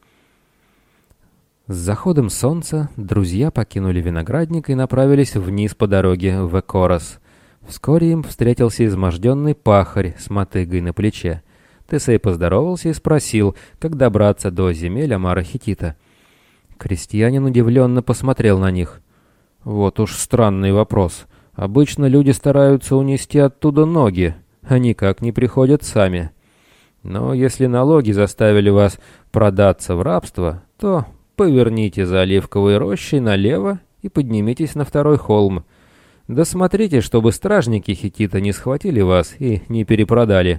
С заходом солнца друзья покинули виноградник и направились вниз по дороге в Экорос. Вскоре им встретился изможденный пахарь с мотыгой на плече. Тесей поздоровался и спросил, как добраться до земель Амара Хеттита. Крестьянин удивленно посмотрел на них. «Вот уж странный вопрос. Обычно люди стараются унести оттуда ноги, а никак не приходят сами. Но если налоги заставили вас продаться в рабство, то поверните за оливковой рощей налево и поднимитесь на второй холм. Да смотрите, чтобы стражники Хеттита не схватили вас и не перепродали».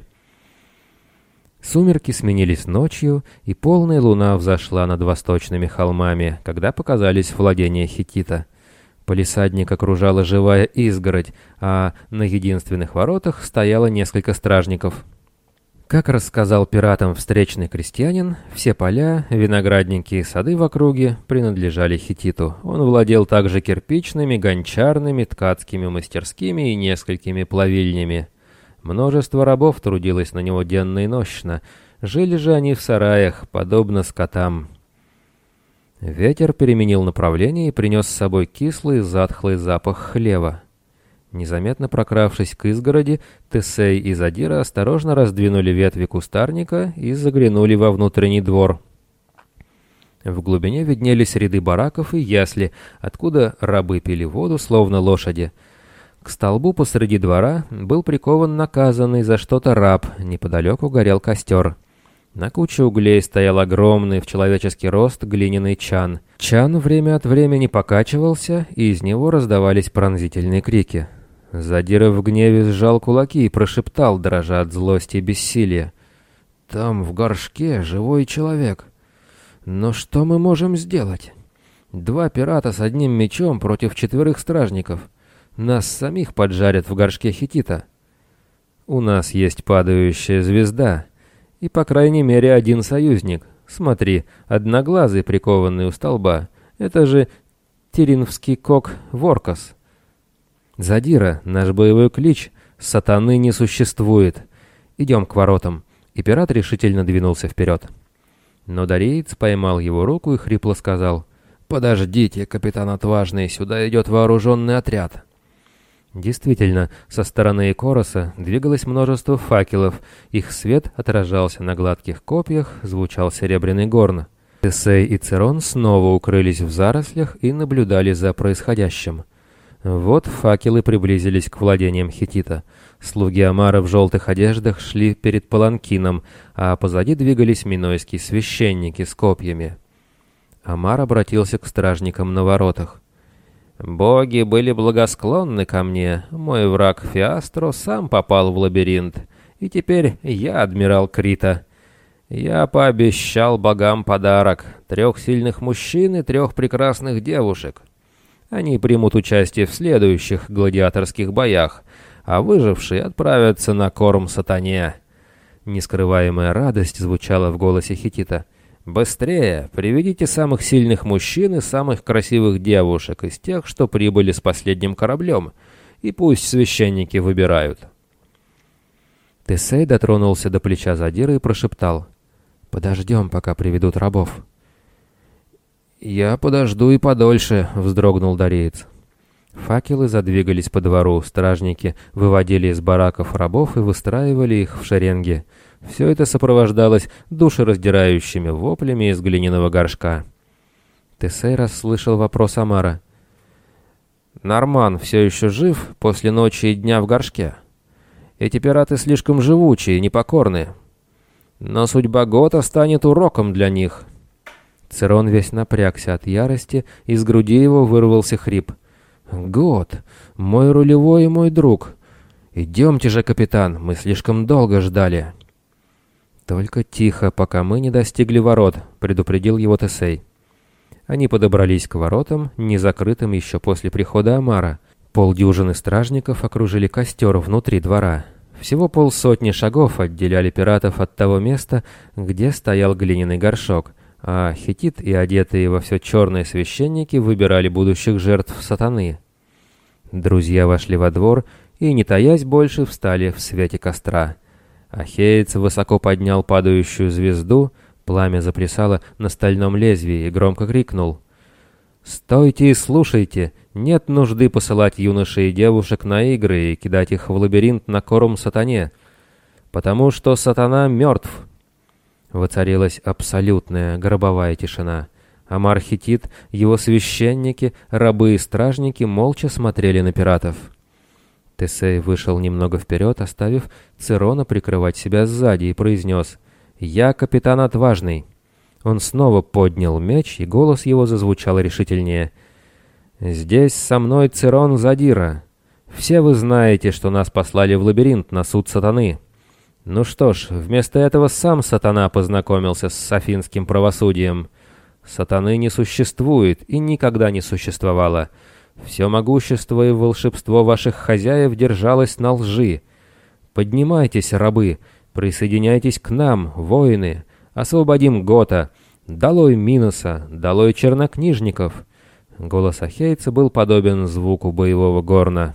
Сумерки сменились ночью, и полная луна взошла над восточными холмами, когда показались владения Хеттита. Палисадник окружала живая изгородь, а на единственных воротах стояло несколько стражников. Как рассказал пиратам встречный крестьянин, все поля, виноградники и сады в округе принадлежали Хеттиту. Он владел также кирпичными, гончарными, ткацкими мастерскими и несколькими плавильнями. Множество рабов трудилось на него денно и нощно. Жили же они в сараях, подобно скотам. Ветер переменил направление и принес с собой кислый, затхлый запах хлева. Незаметно прокравшись к изгороди, Тесей и Задира осторожно раздвинули ветви кустарника и заглянули во внутренний двор. В глубине виднелись ряды бараков и ясли, откуда рабы пили воду, словно лошади. К столбу посреди двора был прикован наказанный за что-то раб, неподалеку горел костер. На куче углей стоял огромный в человеческий рост глиняный чан. Чан время от времени покачивался, и из него раздавались пронзительные крики. Задира в гневе сжал кулаки и прошептал, дрожа от злости и бессилия: «Там в горшке живой человек. Но что мы можем сделать? 2 пирата с одним мечом против 4 стражников. Нас самих поджарят в горшке Хеттита. У нас есть падающая звезда. И, по крайней мере, один союзник. Смотри, одноглазый, прикованный у столба. Это же тиринфский кок Воркос. Задира, наш боевой клич, сатаны не существует. Идем к воротам». И пират решительно двинулся вперед. Но дареец поймал его руку и хрипло сказал: «Подождите, капитан Отважный, сюда идет вооруженный отряд». Действительно, со стороны Экороса двигалось множество факелов, их свет отражался на гладких копьях, звучал серебряный горн. Тесей и Церон снова укрылись в зарослях и наблюдали за происходящим. Вот факелы приблизились к владениям Хеттита. Слуги Амара в желтых одеждах шли перед паланкином, а позади двигались минойские священники с копьями. Амар обратился к стражникам на воротах. «Боги были благосклонны ко мне, мой враг Фиастро сам попал в лабиринт, и теперь я адмирал Крита. Я пообещал богам подарок: 3 сильных мужчин и 3 прекрасных девушек. Они примут участие в следующих гладиаторских боях, а выжившие отправятся на корм сатане». Нескрываемая радость звучала в голосе Хеттита. «Быстрее! Приведите самых сильных мужчин и самых красивых девушек из тех, что прибыли с последним кораблем, и пусть священники выбирают». Тесей дотронулся до плеча Задира и прошептал: «Подождем, пока приведут рабов». «Я подожду и подольше», — вздрогнул дареец. Факелы задвигались по двору, стражники выводили из бараков рабов и выстраивали их в шеренги. Все это сопровождалось душераздирающими воплями из глиняного горшка. Тесей расслышал вопрос Амара. «Норман все еще жив после ночи и дня в горшке? Эти пираты слишком живучие и непокорные. Но судьба Гота станет уроком для них». Церон весь напрягся от ярости, из груди его вырвался хрип. «Гот, мой рулевой и мой друг. Идемте же, капитан, мы слишком долго ждали». «Только тихо, пока мы не достигли ворот», — предупредил его Тесей. Они подобрались к воротам, не закрытым еще после прихода Амара. Полдюжины стражников окружили костер внутри двора. Всего 50 шагов отделяли пиратов от того места, где стоял глиняный горшок, а Хеттит и одетые во все черные священники выбирали будущих жертв сатаны. Друзья вошли во двор и, не таясь больше, встали в свете костра. Ахеец высоко поднял падающую звезду, пламя заплясало на стальном лезвии и громко крикнул: «Стойте и слушайте! Нет нужды посылать юношей и девушек на игры и кидать их в лабиринт на корм сатане, потому что сатана мертв!» Воцарилась абсолютная гробовая тишина. Амар-Хеттит, его священники, рабы и стражники молча смотрели на пиратов. Тесей вышел немного вперед, оставив Цирона прикрывать себя сзади, и произнес: «Я капитан Отважный». Он снова поднял меч, и голос его зазвучал решительнее. «Здесь со мной Цирон Задира. Все вы знаете, что нас послали в лабиринт на суд сатаны. Ну что ж, вместо этого сам сатана познакомился с афинским правосудием. Сатаны не существует и никогда не существовало. Все могущество и волшебство ваших хозяев держалось на лжи. Поднимайтесь, рабы, присоединяйтесь к нам, воины, освободим Гота, долой Миноса, долой чернокнижников». Голос ахейца был подобен звуку боевого горна.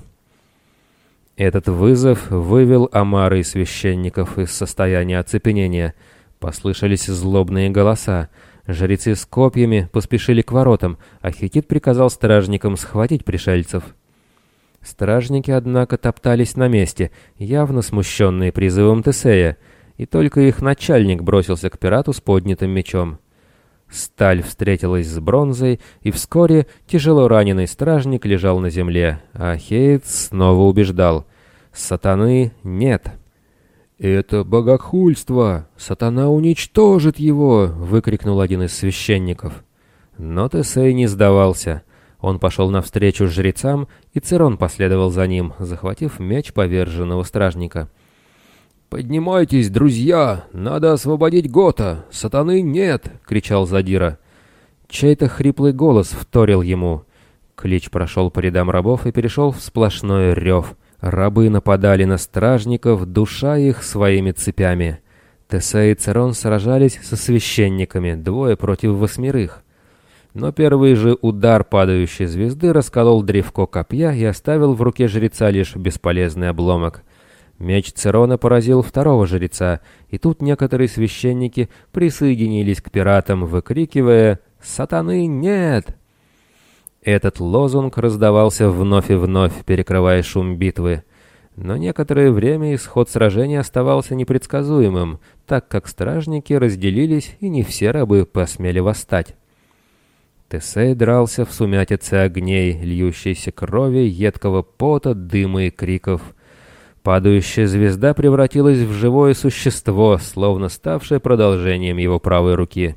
Этот вызов вывел Амара и священников из состояния оцепенения. Послышались злобные голоса. Жрецы с копьями поспешили к воротам, а Хеттит приказал стражникам схватить пришельцев. Стражники, однако, топтались на месте, явно смущенные призывом Тесея, и только их начальник бросился к пирату с поднятым мечом. Сталь встретилась с бронзой, и вскоре тяжело раненый стражник лежал на земле, а ахеец снова убеждал: «Сатаны нет». «Это богохульство! Сатана уничтожит его!» — выкрикнул один из священников. Но Тесей не сдавался. Он пошел навстречу жрецам, и Цирон последовал за ним, захватив меч поверженного стражника. «Поднимайтесь, друзья! Надо освободить Гота! Сатаны нет!» — кричал Задира. Чей-то хриплый голос вторил ему. Клич прошел по рядам рабов и перешел в сплошной рев. Рабы нападали на стражников, душа их своими цепями. Тесей и Цирон сражались со священниками, 2 против 8. Но первый же удар падающей звезды расколол древко копья и оставил в руке жреца лишь бесполезный обломок. Меч Цирона поразил 2-го жреца, и тут некоторые священники присоединились к пиратам, выкрикивая: «Сатаны нет!». Этот лозунг раздавался вновь и вновь, перекрывая шум битвы. Но некоторое время исход сражения оставался непредсказуемым, так как стражники разделились, и не все рабы посмели восстать. Тесей дрался в сумятице огней, льющейся крови, едкого пота, дыма и криков. Падающая звезда превратилась в живое существо, словно ставшее продолжением его правой руки.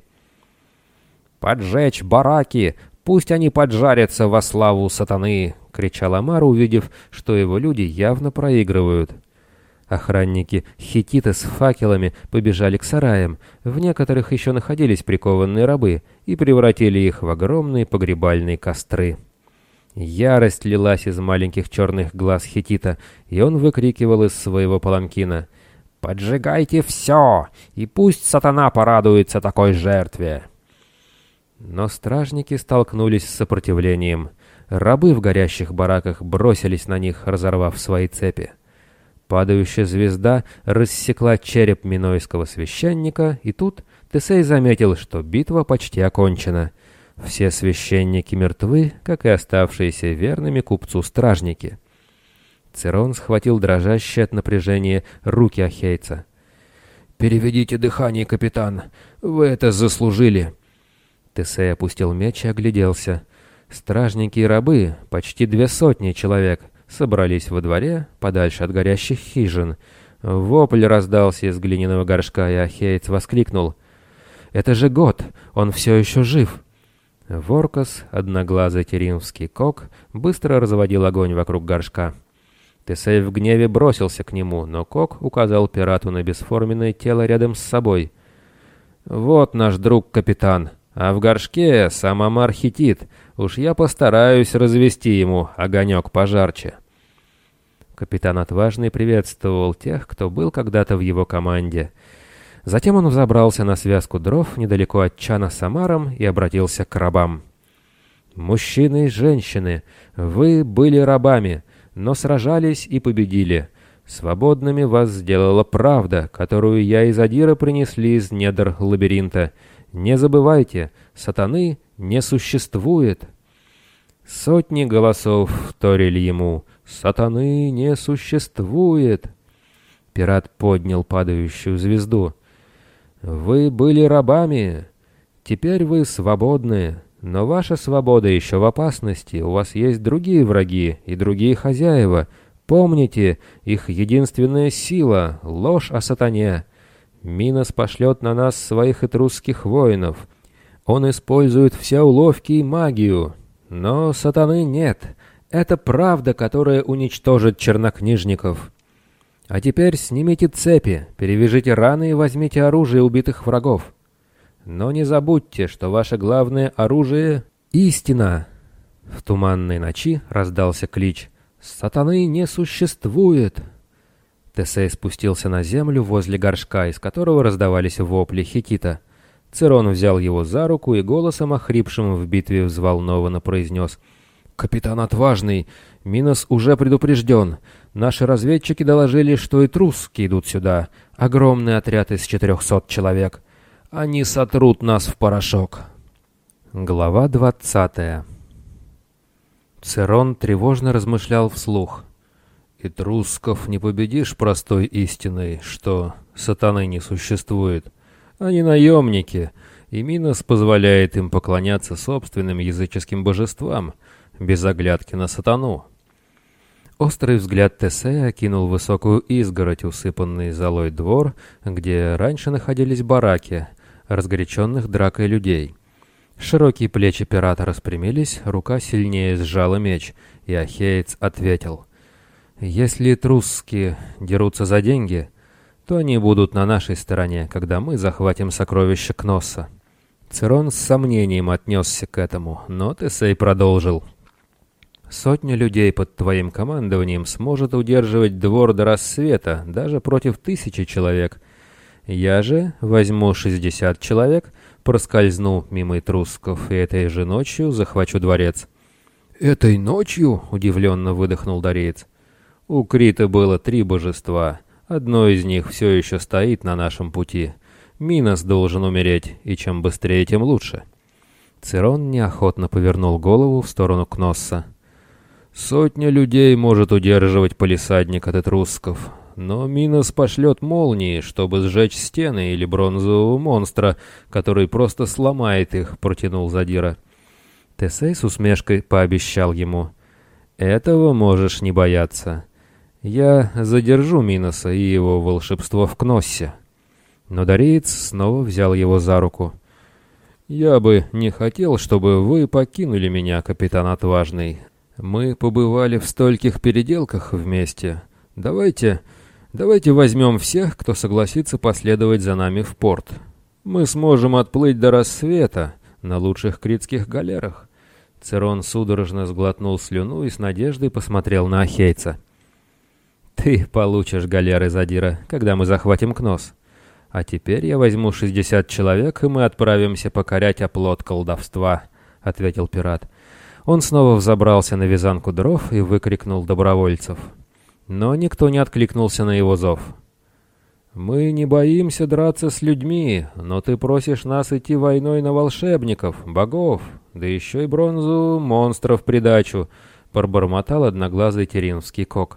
«Поджечь бараки! Пусть они поджарятся во славу сатаны!» — кричал Амар, увидев, что его люди явно проигрывают. Охранники Хеттита с факелами побежали к сараям, в некоторых еще находились прикованные рабы, и превратили их в огромные погребальные костры. Ярость лилась из маленьких черных глаз Хеттита, и он выкрикивал из своего паланкина: «Поджигайте все, и пусть сатана порадуется такой жертве!» Но стражники столкнулись с сопротивлением. Рабы в горящих бараках бросились на них, разорвав свои цепи. Падающая звезда рассекла череп минойского священника, и тут Тесей заметил, что битва почти окончена. Все священники мертвы, как и оставшиеся верными купцу стражники. Цирон схватил дрожащие от напряжения руки ахейца. «Переведите дыхание, капитан, вы это заслужили!» Тесей опустил меч и огляделся. Стражники и рабы, почти 200 человек, собрались во дворе, подальше от горящих хижин. Вопль раздался из глиняного горшка, и ахеец воскликнул: «Это же Гот! Он все еще жив!» Воркос, одноглазый теринский кок, быстро разводил огонь вокруг горшка. Тесей в гневе бросился к нему, но кок указал пирату на бесформенное тело рядом с собой. «Вот наш друг-капитан, а в горшке сам Амар-Хеттит. Уж я постараюсь развести ему огонек пожарче». Капитан Отважный приветствовал тех, кто был когда-то в его команде. Затем он взобрался на связку дров недалеко от чана с Амаром и обратился к рабам. Мужчины и женщины, вы были рабами, но сражались и победили. Свободными вас сделала правда, которую я и Задира принесли из недр лабиринта. Не забывайте, сатаны не существует». Сотни голосов вторили ему: «Сатаны не существует!» Пират поднял падающую звезду. «Вы были рабами, теперь вы свободны, но ваша свобода еще в опасности, у вас есть другие враги и другие хозяева. Помните, их единственная сила — ложь о сатане. Минос пошлет на нас своих этрусских воинов. Он использует все уловки и магию. Но сатаны нет. Это правда, которая уничтожит чернокнижников. А теперь снимите цепи, перевяжите раны и возьмите оружие убитых врагов. Но не забудьте, что ваше главное оружие — истина». В туманной ночи раздался клич: «Сатаны не существует!» Тесей спустился на землю возле горшка, из которого раздавались вопли Хетита. Цирон взял его за руку и голосом, охрипшим в битве, взволнованно произнес: «Капитан Отважный, Минос уже предупрежден. Наши разведчики доложили, что этрусские идут сюда. Огромный отряд из 400 человек. Они сотрут нас в порошок». Глава 20. Цирон тревожно размышлял вслух. «Этрусков не победишь простой истиной, что сатаны не существует. Они наемники, и Минос позволяет им поклоняться собственным языческим божествам, без оглядки на сатану». Острый взгляд Тесея окинул высокую изгородь, усыпанный золой двор, где раньше находились бараки разгоряченных дракой людей. Широкие плечи пирата распрямились, рука сильнее сжала меч, и ахеец ответил: «Если этрусские дерутся за деньги, то они будут на нашей стороне, когда мы захватим сокровища Кносса». Цирон с сомнением отнесся к этому, но Тесей продолжил: «Сотня людей под твоим командованием сможет удерживать двор до рассвета, даже против 1000 человек. Я же возьму 60 человек, проскользну мимо этрусков и этой же ночью захвачу дворец». «Этой ночью?» — удивленно выдохнул Дареец. «У Крита было 3 божества. Одно из них все еще стоит на нашем пути. Минос должен умереть, и чем быстрее, тем лучше». Цирон неохотно повернул голову в сторону Кносса. «Сотня людей может удерживать палисадник от этрусков, но Минос пошлет молнии, чтобы сжечь стены, или бронзового монстра, который просто сломает их», — протянул Задира. Тесей с усмешкой пообещал ему: «Этого можешь не бояться. Я задержу Миноса и его волшебство в Кноссе». Но Дареец снова взял его за руку. «Я бы не хотел, чтобы вы покинули меня, капитан Отважный. Мы побывали в стольких переделках вместе. Давайте возьмем всех, кто согласится последовать за нами в порт. Мы сможем отплыть до рассвета на лучших критских галерах». Цирон судорожно сглотнул слюну и с надеждой посмотрел на ахейца. «Ты получишь галеры, Задира, когда мы захватим Кнос. А теперь я возьму 60 человек, и мы отправимся покорять оплот колдовства», — ответил пират. Он снова взобрался на вязанку дров и выкрикнул добровольцев. Но никто не откликнулся на его зов. «Мы не боимся драться с людьми, но ты просишь нас идти войной на волшебников, богов, да еще и бронзу монстров в придачу», — пробормотал одноглазый теринский кок.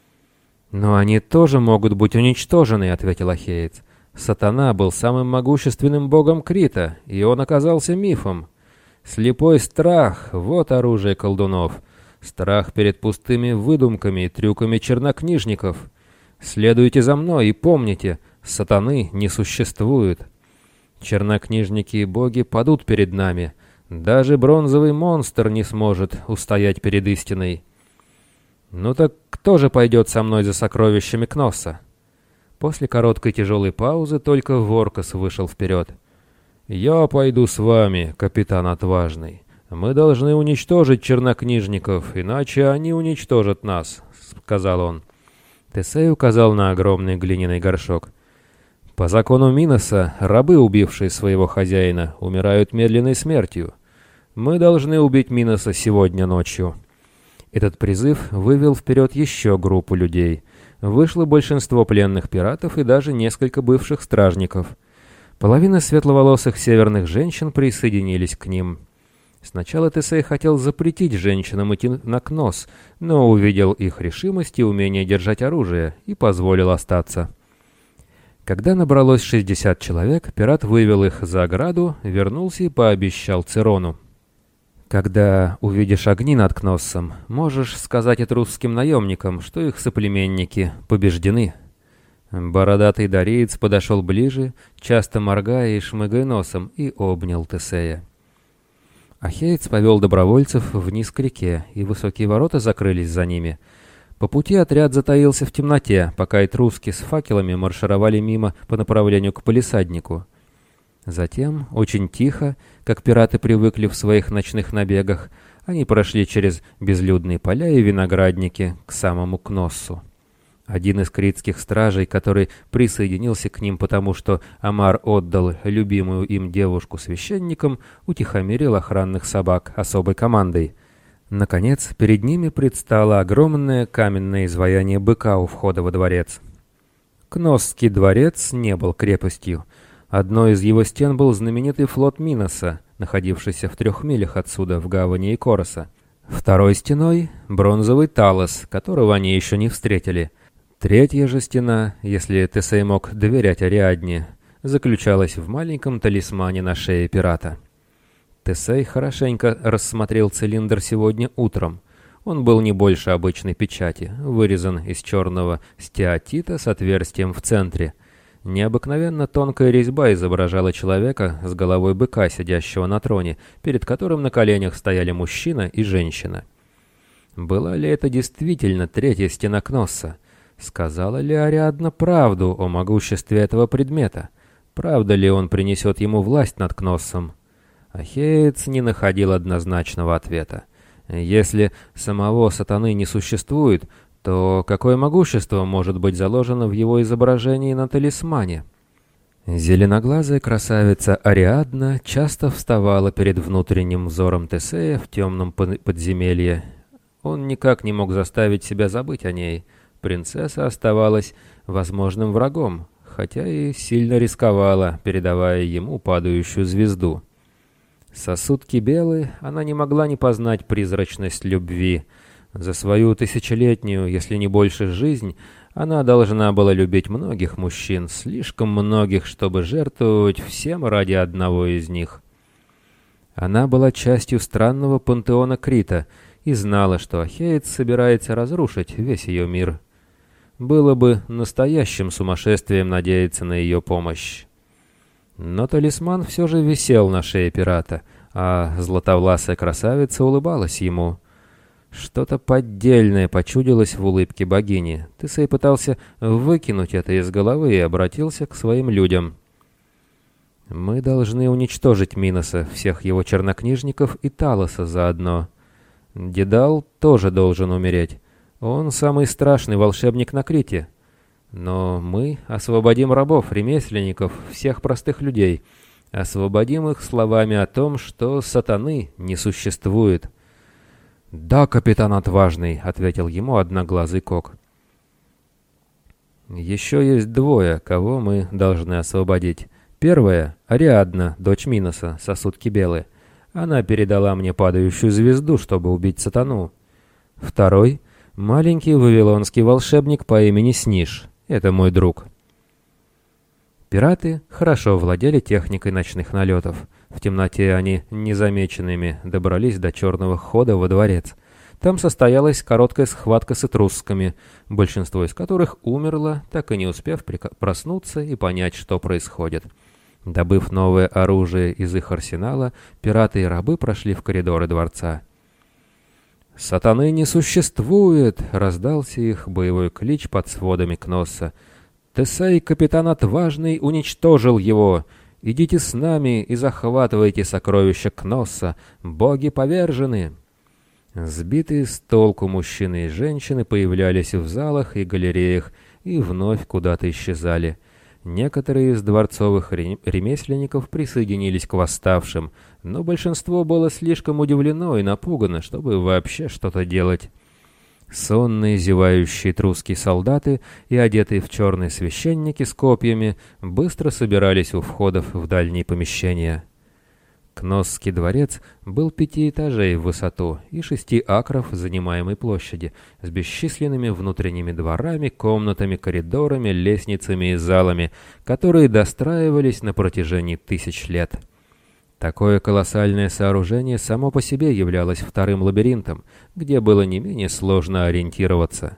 «Но они тоже могут быть уничтожены», — ответил ахеец. «Сатана был самым могущественным богом Крита, и он оказался мифом. Слепой страх — вот оружие колдунов. Страх перед пустыми выдумками и трюками чернокнижников. Следуйте за мной и помните, сатаны не существует. Чернокнижники и боги падут перед нами. Даже бронзовый монстр не сможет устоять перед истиной. Ну так кто же пойдет со мной за сокровищами Кносса?» После короткой тяжелой паузы только Воркос вышел вперед. «Я пойду с вами, капитан Отважный. Мы должны уничтожить чернокнижников, иначе они уничтожат нас», — сказал он. Тесей указал на огромный глиняный горшок. «По закону Миноса, рабы, убившие своего хозяина, умирают медленной смертью. Мы должны убить Миноса сегодня ночью». Этот призыв вывел вперед еще группу людей. Вышло большинство пленных пиратов и даже несколько бывших стражников. Половина светловолосых северных женщин присоединились к ним. Сначала Тесей хотел запретить женщинам идти на Кнос, но увидел их решимость и умение держать оружие и позволил остаться. Когда набралось 60 человек, пират вывел их за ограду, вернулся и пообещал Церону: «Когда увидишь огни над Кноссом, можешь сказать этрусским наемникам, что их соплеменники побеждены». Бородатый дариец подошел ближе, часто моргая и шмыгая носом, и обнял Тесея. Ахеец повел добровольцев вниз к реке, и высокие ворота закрылись за ними. По пути отряд затаился в темноте, пока этруски с факелами маршировали мимо по направлению к палисаднику. Затем, очень тихо, как пираты привыкли в своих ночных набегах, они прошли через безлюдные поля и виноградники к самому Кноссу. Один из критских стражей, который присоединился к ним потому, что Амар отдал любимую им девушку священникам, утихомирил охранных собак особой командой. Наконец, перед ними предстало огромное каменное изваяние быка у входа во дворец. Кносский дворец не был крепостью. Одной из его стен был знаменитый флот Миноса, находившийся в 3 милях отсюда, в гавани Икороса. Второй стеной — бронзовый Талос, которого они еще не встретили. Третья же стена, если Тесей мог доверять Ариадне, заключалась в маленьком талисмане на шее пирата. Тесей хорошенько рассмотрел цилиндр сегодня утром. Он был не больше обычной печати, вырезан из черного стеатита с отверстием в центре. Необыкновенно тонкая резьба изображала человека с головой быка, сидящего на троне, перед которым на коленях стояли мужчина и женщина. Была ли это действительно третья стена Кносса? Сказала ли Ариадна правду о могуществе этого предмета? Правда ли он принесет ему власть над Кноссом? Ахеец не находил однозначного ответа. Если самого сатаны не существует, то какое могущество может быть заложено в его изображении на талисмане? Зеленоглазая красавица Ариадна часто вставала перед внутренним взором Тесея в темном подземелье. Он никак не мог заставить себя забыть о ней. Принцесса оставалась возможным врагом, хотя и сильно рисковала, передавая ему падающую звезду. Сосуд Кибелы она не могла не познать призрачность любви. За свою тысячелетнюю, если не больше, жизнь она должна была любить многих мужчин, слишком многих, чтобы жертвовать всем ради одного из них. Она была частью странного пантеона Крита и знала, что Ахеец собирается разрушить весь ее мир. Было бы настоящим сумасшествием надеяться на ее помощь. Но талисман все же висел на шее пирата, а златовласая красавица улыбалась ему. Что-то поддельное почудилось в улыбке богини. Тесей пытался выкинуть это из головы и обратился к своим людям. «Мы должны уничтожить Миноса, всех его чернокнижников и Талоса заодно. Дедал тоже должен умереть. Он самый страшный волшебник на Крите. Но мы освободим рабов, ремесленников, всех простых людей. Освободим их словами о том, что сатаны не существует». «Да, капитан отважный», — ответил ему одноглазый Кок. «Еще есть двое, кого мы должны освободить. Первая — Ариадна, дочь Миноса, сосуд Кибелы. Она передала мне падающую звезду, чтобы убить сатану. Второй — маленький вавилонский волшебник по имени Сниш. Это мой друг». Пираты хорошо владели техникой ночных налетов. В темноте они незамеченными добрались до черного хода во дворец. Там состоялась короткая схватка с этрусскими, большинство из которых умерло, так и не успев проснуться и понять, что происходит. Добыв новое оружие из их арсенала, пираты и рабы прошли в коридоры дворца. «Сатаны не существует!» — раздался их боевой клич под сводами Кносса. «Тесей, капитан отважный, уничтожил его! Идите с нами и захватывайте сокровища Кносса! Боги повержены!» Сбитые с толку мужчины и женщины появлялись в залах и галереях и вновь куда-то исчезали. Некоторые из дворцовых ремесленников присоединились к восставшим, но большинство было слишком удивлено и напугано, чтобы вообще что-то делать. Сонные, зевающие трусские солдаты и одетые в черные священники с копьями быстро собирались у входов в дальние помещения. Кносский дворец был 5 этажей в высоту и 6 акров занимаемой площади, с бесчисленными внутренними дворами, комнатами, коридорами, лестницами и залами, которые достраивались на протяжении 1000 лет. Такое колоссальное сооружение само по себе являлось вторым лабиринтом, где было не менее сложно ориентироваться.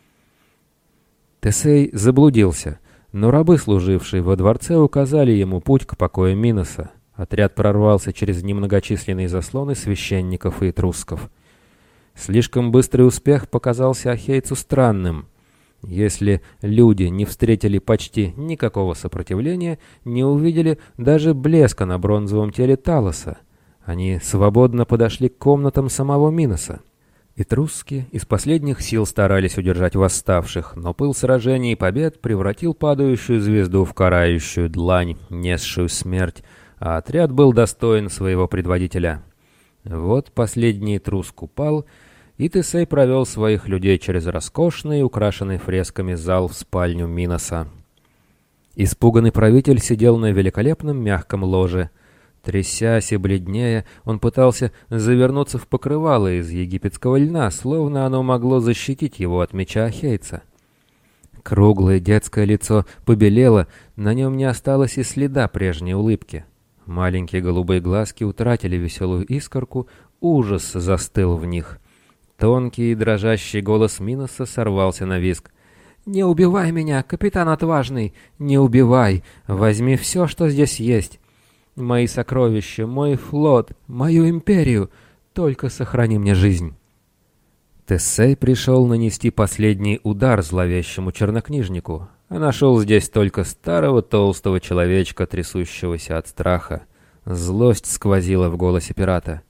Тесей заблудился, но рабы, служившие во дворце, указали ему путь к покою Миноса. Отряд прорвался через немногочисленные заслоны священников и этрусков. Слишком быстрый успех показался ахейцу странным. Если люди не встретили почти никакого сопротивления, не увидели даже блеска на бронзовом теле Талоса, они свободно подошли к комнатам самого Миноса. Этруски из последних сил старались удержать восставших, но пыл сражений и побед превратил падающую звезду в карающую длань, несшую смерть, а отряд был достоин своего предводителя. Вот последний этруск упал, и Тесей провел своих людей через роскошный, украшенный фресками зал в спальню Миноса. Испуганный правитель сидел на великолепном мягком ложе. Трясясь и бледнея, он пытался завернуться в покрывало из египетского льна, словно оно могло защитить его от меча ахейца. Круглое детское лицо побелело, на нем не осталось и следа прежней улыбки. Маленькие голубые глазки утратили веселую искорку, ужас застыл в них. Тонкий и дрожащий голос Миноса сорвался на визг. «Не убивай меня, капитан отважный! Не убивай! Возьми все, что здесь есть! Мои сокровища, мой флот, мою империю! Только сохрани мне жизнь!» Тесей пришел нанести последний удар зловещему чернокнижнику, а нашел здесь только старого толстого человечка, трясущегося от страха. Злость сквозила в голосе пирата.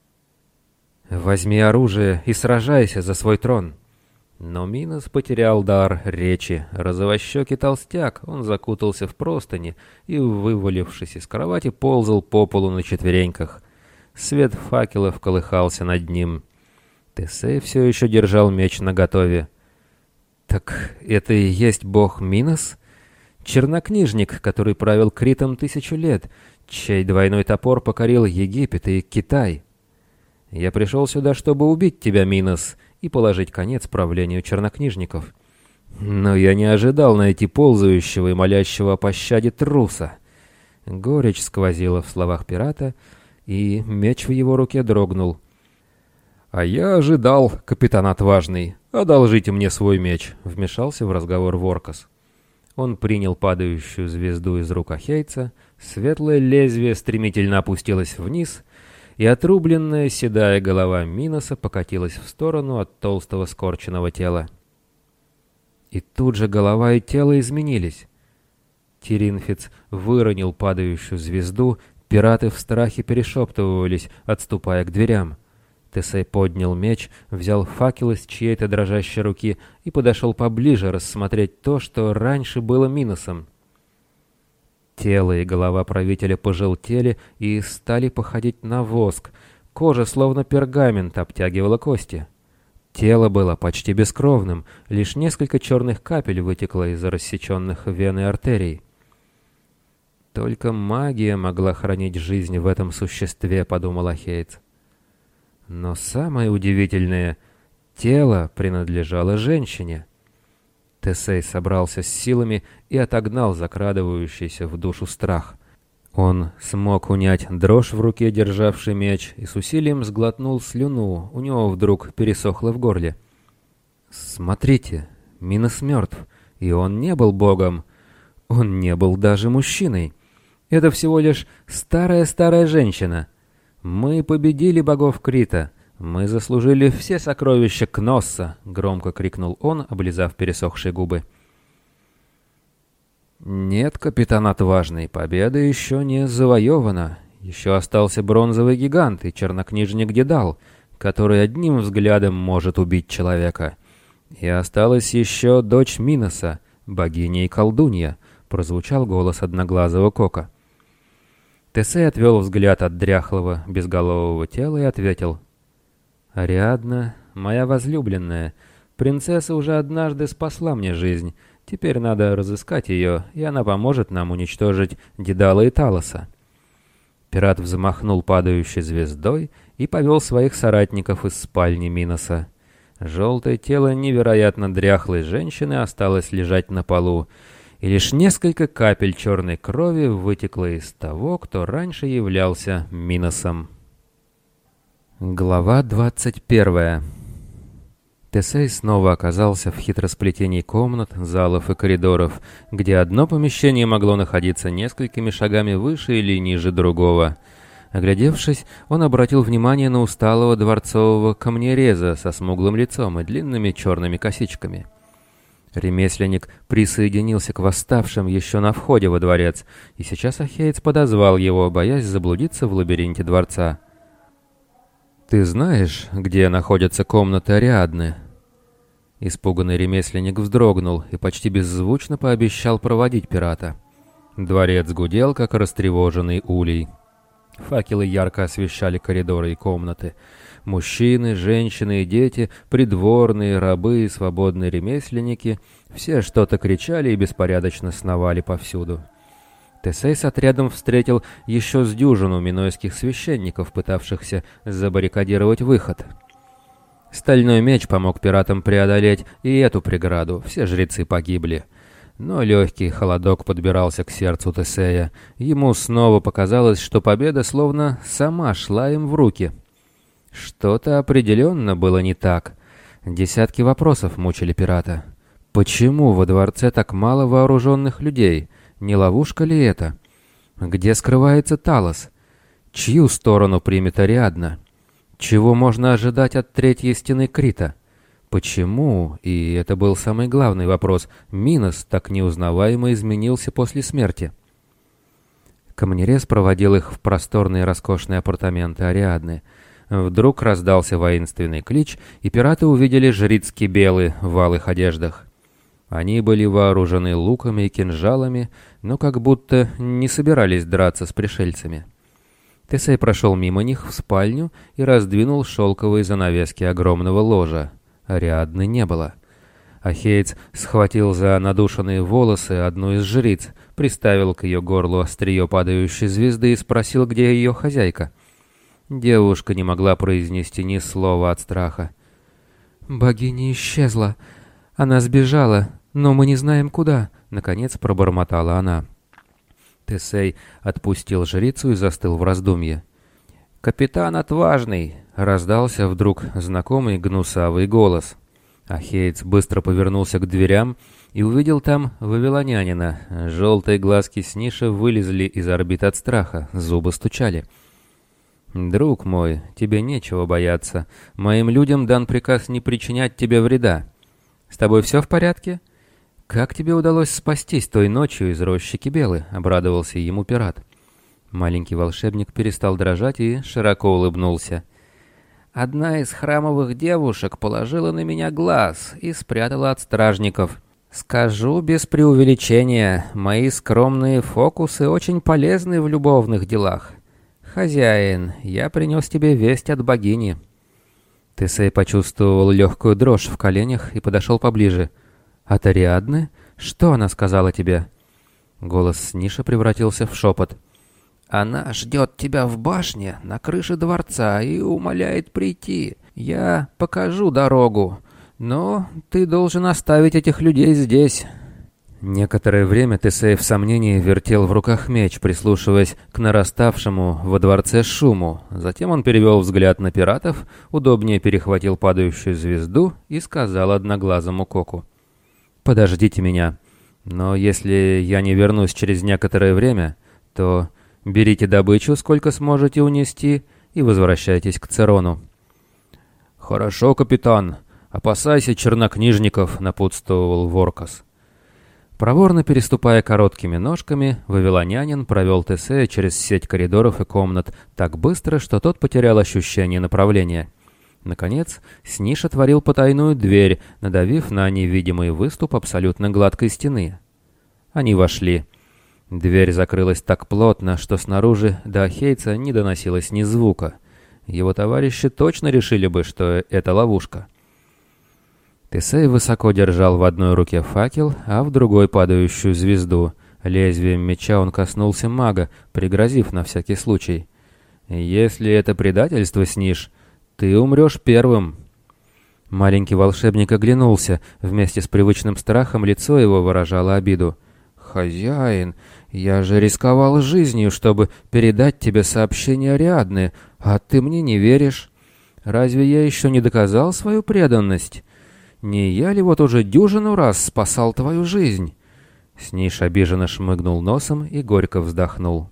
«Возьми оружие и сражайся за свой трон!» Но Минос потерял дар речи. Розовощекий толстяк, он закутался в простыни и, вывалившись из кровати, ползал по полу на четвереньках. Свет факелов колыхался над ним. Тесей все еще держал меч наготове. «Так это и есть бог Минос? Чернокнижник, который правил Критом 1000 лет, чей двойной топор покорил Египет и Китай. Я пришел сюда, чтобы убить тебя, Минос, и положить конец правлению чернокнижников. Но я не ожидал найти ползающего и молящего о пощаде труса». Горечь сквозила в словах пирата, и меч в его руке дрогнул. «А я ожидал, капитан отважный. Одолжите мне свой меч», — вмешался в разговор Воркос. Он принял падающую звезду из рук ахейца, светлое лезвие стремительно опустилось вниз, и отрубленная седая голова Миноса покатилась в сторону от толстого скорченного тела. И тут же голова и тело изменились. Тиринфец выронил падающую звезду, пираты в страхе перешептывались, отступая к дверям. Тесей поднял меч, взял факел из чьей-то дрожащей руки и подошел поближе рассмотреть то, что раньше было Миносом. Тело и голова правителя пожелтели и стали походить на воск. Кожа, словно пергамент, обтягивала кости. Тело было почти бескровным, лишь несколько черных капель вытекло из рассеченных вен и артерий. «Только магия могла хранить жизнь в этом существе», — подумал ахеец. Но самое удивительное — тело принадлежало женщине. Тесей собрался с силами и отогнал закрадывающийся в душу страх. Он смог унять дрожь в руке, державший меч, и с усилием сглотнул слюну, у него вдруг пересохло в горле. «Смотрите, Минос мертв, и он не был богом, он не был даже мужчиной. Это всего лишь старая-старая женщина. Мы победили богов Крита. Мы заслужили все сокровища Кносса», — громко крикнул он, облизав пересохшие губы. «Нет, капитан отважный, победа еще не завоевана. Еще остался бронзовый гигант и чернокнижник Дедал, который одним взглядом может убить человека. И осталась еще дочь Миноса, богиня и колдунья. прозвучал голос одноглазого Кока. Тесей отвел взгляд от дряхлого, безголового тела и ответил: «Ариадна, моя возлюбленная, принцесса уже однажды спасла мне жизнь. Теперь надо разыскать ее, и она поможет нам уничтожить Дедала и Талоса». Пират взмахнул падающей звездой и повел своих соратников из спальни Миноса. Желтое тело невероятно дряхлой женщины осталось лежать на полу, и лишь несколько капель черной крови вытекло из того, кто раньше являлся Миносом. Глава 21. Тесей снова оказался в хитросплетении комнат, залов и коридоров, где одно помещение могло находиться несколькими шагами выше или ниже другого. Оглядевшись, он обратил внимание на усталого дворцового камнереза со смуглым лицом и длинными черными косичками. Ремесленник присоединился к восставшим еще на входе во дворец, и сейчас ахеец подозвал его, боясь заблудиться в лабиринте дворца. «Ты знаешь, где находятся комнаты Ариадны?» Испуганный ремесленник вздрогнул и почти беззвучно пообещал проводить пирата. Дворец гудел, как растревоженный улей. Факелы ярко освещали коридоры и комнаты. Мужчины, женщины и дети, придворные, рабы и свободные ремесленники — все что-то кричали и беспорядочно сновали повсюду. Тесей с отрядом встретил еще с дюжину минойских священников, пытавшихся забаррикадировать выход. Стальной меч помог пиратам преодолеть и эту преграду, все жрецы погибли. Но легкий холодок подбирался к сердцу Тесея. Ему снова показалось, что победа словно сама шла им в руки. Что-то определенно было не так. Десятки вопросов мучили пирата. Почему во дворце так мало вооруженных людей? Не ловушка ли это? Где скрывается Талос? Чью сторону примет Ариадна? Чего можно ожидать от третьей стены Крита? Почему, и это был самый главный вопрос, Минос так неузнаваемо изменился после смерти? Камнерез проводил их в просторные роскошные апартаменты Ариадны. Вдруг раздался воинственный клич, и пираты увидели жриц Кибелы в алых одеждах. Они были вооружены луками и кинжалами, но как будто не собирались драться с пришельцами. Тесей прошел мимо них в спальню и раздвинул шелковые занавески огромного ложа. Ариадны не было. Ахеец схватил за надушенные волосы одну из жриц, приставил к ее горлу острие падающей звезды и спросил, где ее хозяйка. Девушка не могла произнести ни слова от страха. «Богиня исчезла. Она сбежала, но мы не знаем куда», — наконец пробормотала она. Тесей отпустил жрицу и застыл в раздумье. «Капитан Отважный!» — раздался вдруг знакомый гнусавый голос. Ахеец быстро повернулся к дверям и увидел там вавилонянина. Желтые глазки Сниша вылезли из орбит от страха, зубы стучали. «Друг мой, тебе нечего бояться. Моим людям дан приказ не причинять тебе вреда. С тобой все в порядке? Как тебе удалось спастись той ночью из рощи Кибелы?» — обрадовался ему пират. Маленький волшебник перестал дрожать и широко улыбнулся. «Одна из храмовых девушек положила на меня глаз и спрятала от стражников. Скажу без преувеличения, мои скромные фокусы очень полезны в любовных делах. Хозяин, я принес тебе весть от богини». Тесей почувствовал легкую дрожь в коленях и подошел поближе. «От Ариадны? Что она сказала тебе?» Голос Сниша превратился в шепот. «Она ждет тебя в башне на крыше дворца и умоляет прийти. Я покажу дорогу, но ты должен оставить этих людей здесь». Некоторое время Тесей в сомнении вертел в руках меч, прислушиваясь к нараставшему во дворце шуму. Затем он перевел взгляд на пиратов, удобнее перехватил падающую звезду и сказал одноглазому Коку: «Подождите меня, но если я не вернусь через некоторое время, то берите добычу, сколько сможете унести, и возвращайтесь к Церону». «Хорошо, капитан. Опасайся чернокнижников», — напутствовал Воркос. Проворно переступая короткими ножками, вавилонянин провел Тесея через сеть коридоров и комнат так быстро, что тот потерял ощущение направления. Наконец, Сниш отворил потайную дверь, надавив на невидимый выступ абсолютно гладкой стены. Они вошли. Дверь закрылась так плотно, что снаружи до Ахейца не доносилось ни звука. Его товарищи точно решили бы, что это ловушка. Тесей высоко держал в одной руке факел, а в другой падающую звезду. Лезвием меча он коснулся мага, пригрозив на всякий случай. «Если это предательство, Сниш, ты умрешь первым». Маленький волшебник оглянулся. Вместе с привычным страхом лицо его выражало обиду. «Хозяин, я же рисковал жизнью, чтобы передать тебе сообщение Ариадны, а ты мне не веришь. Разве я еще не доказал свою преданность? Не я ли вот уже дюжину раз спасал твою жизнь?» Сниш обиженно шмыгнул носом и горько вздохнул.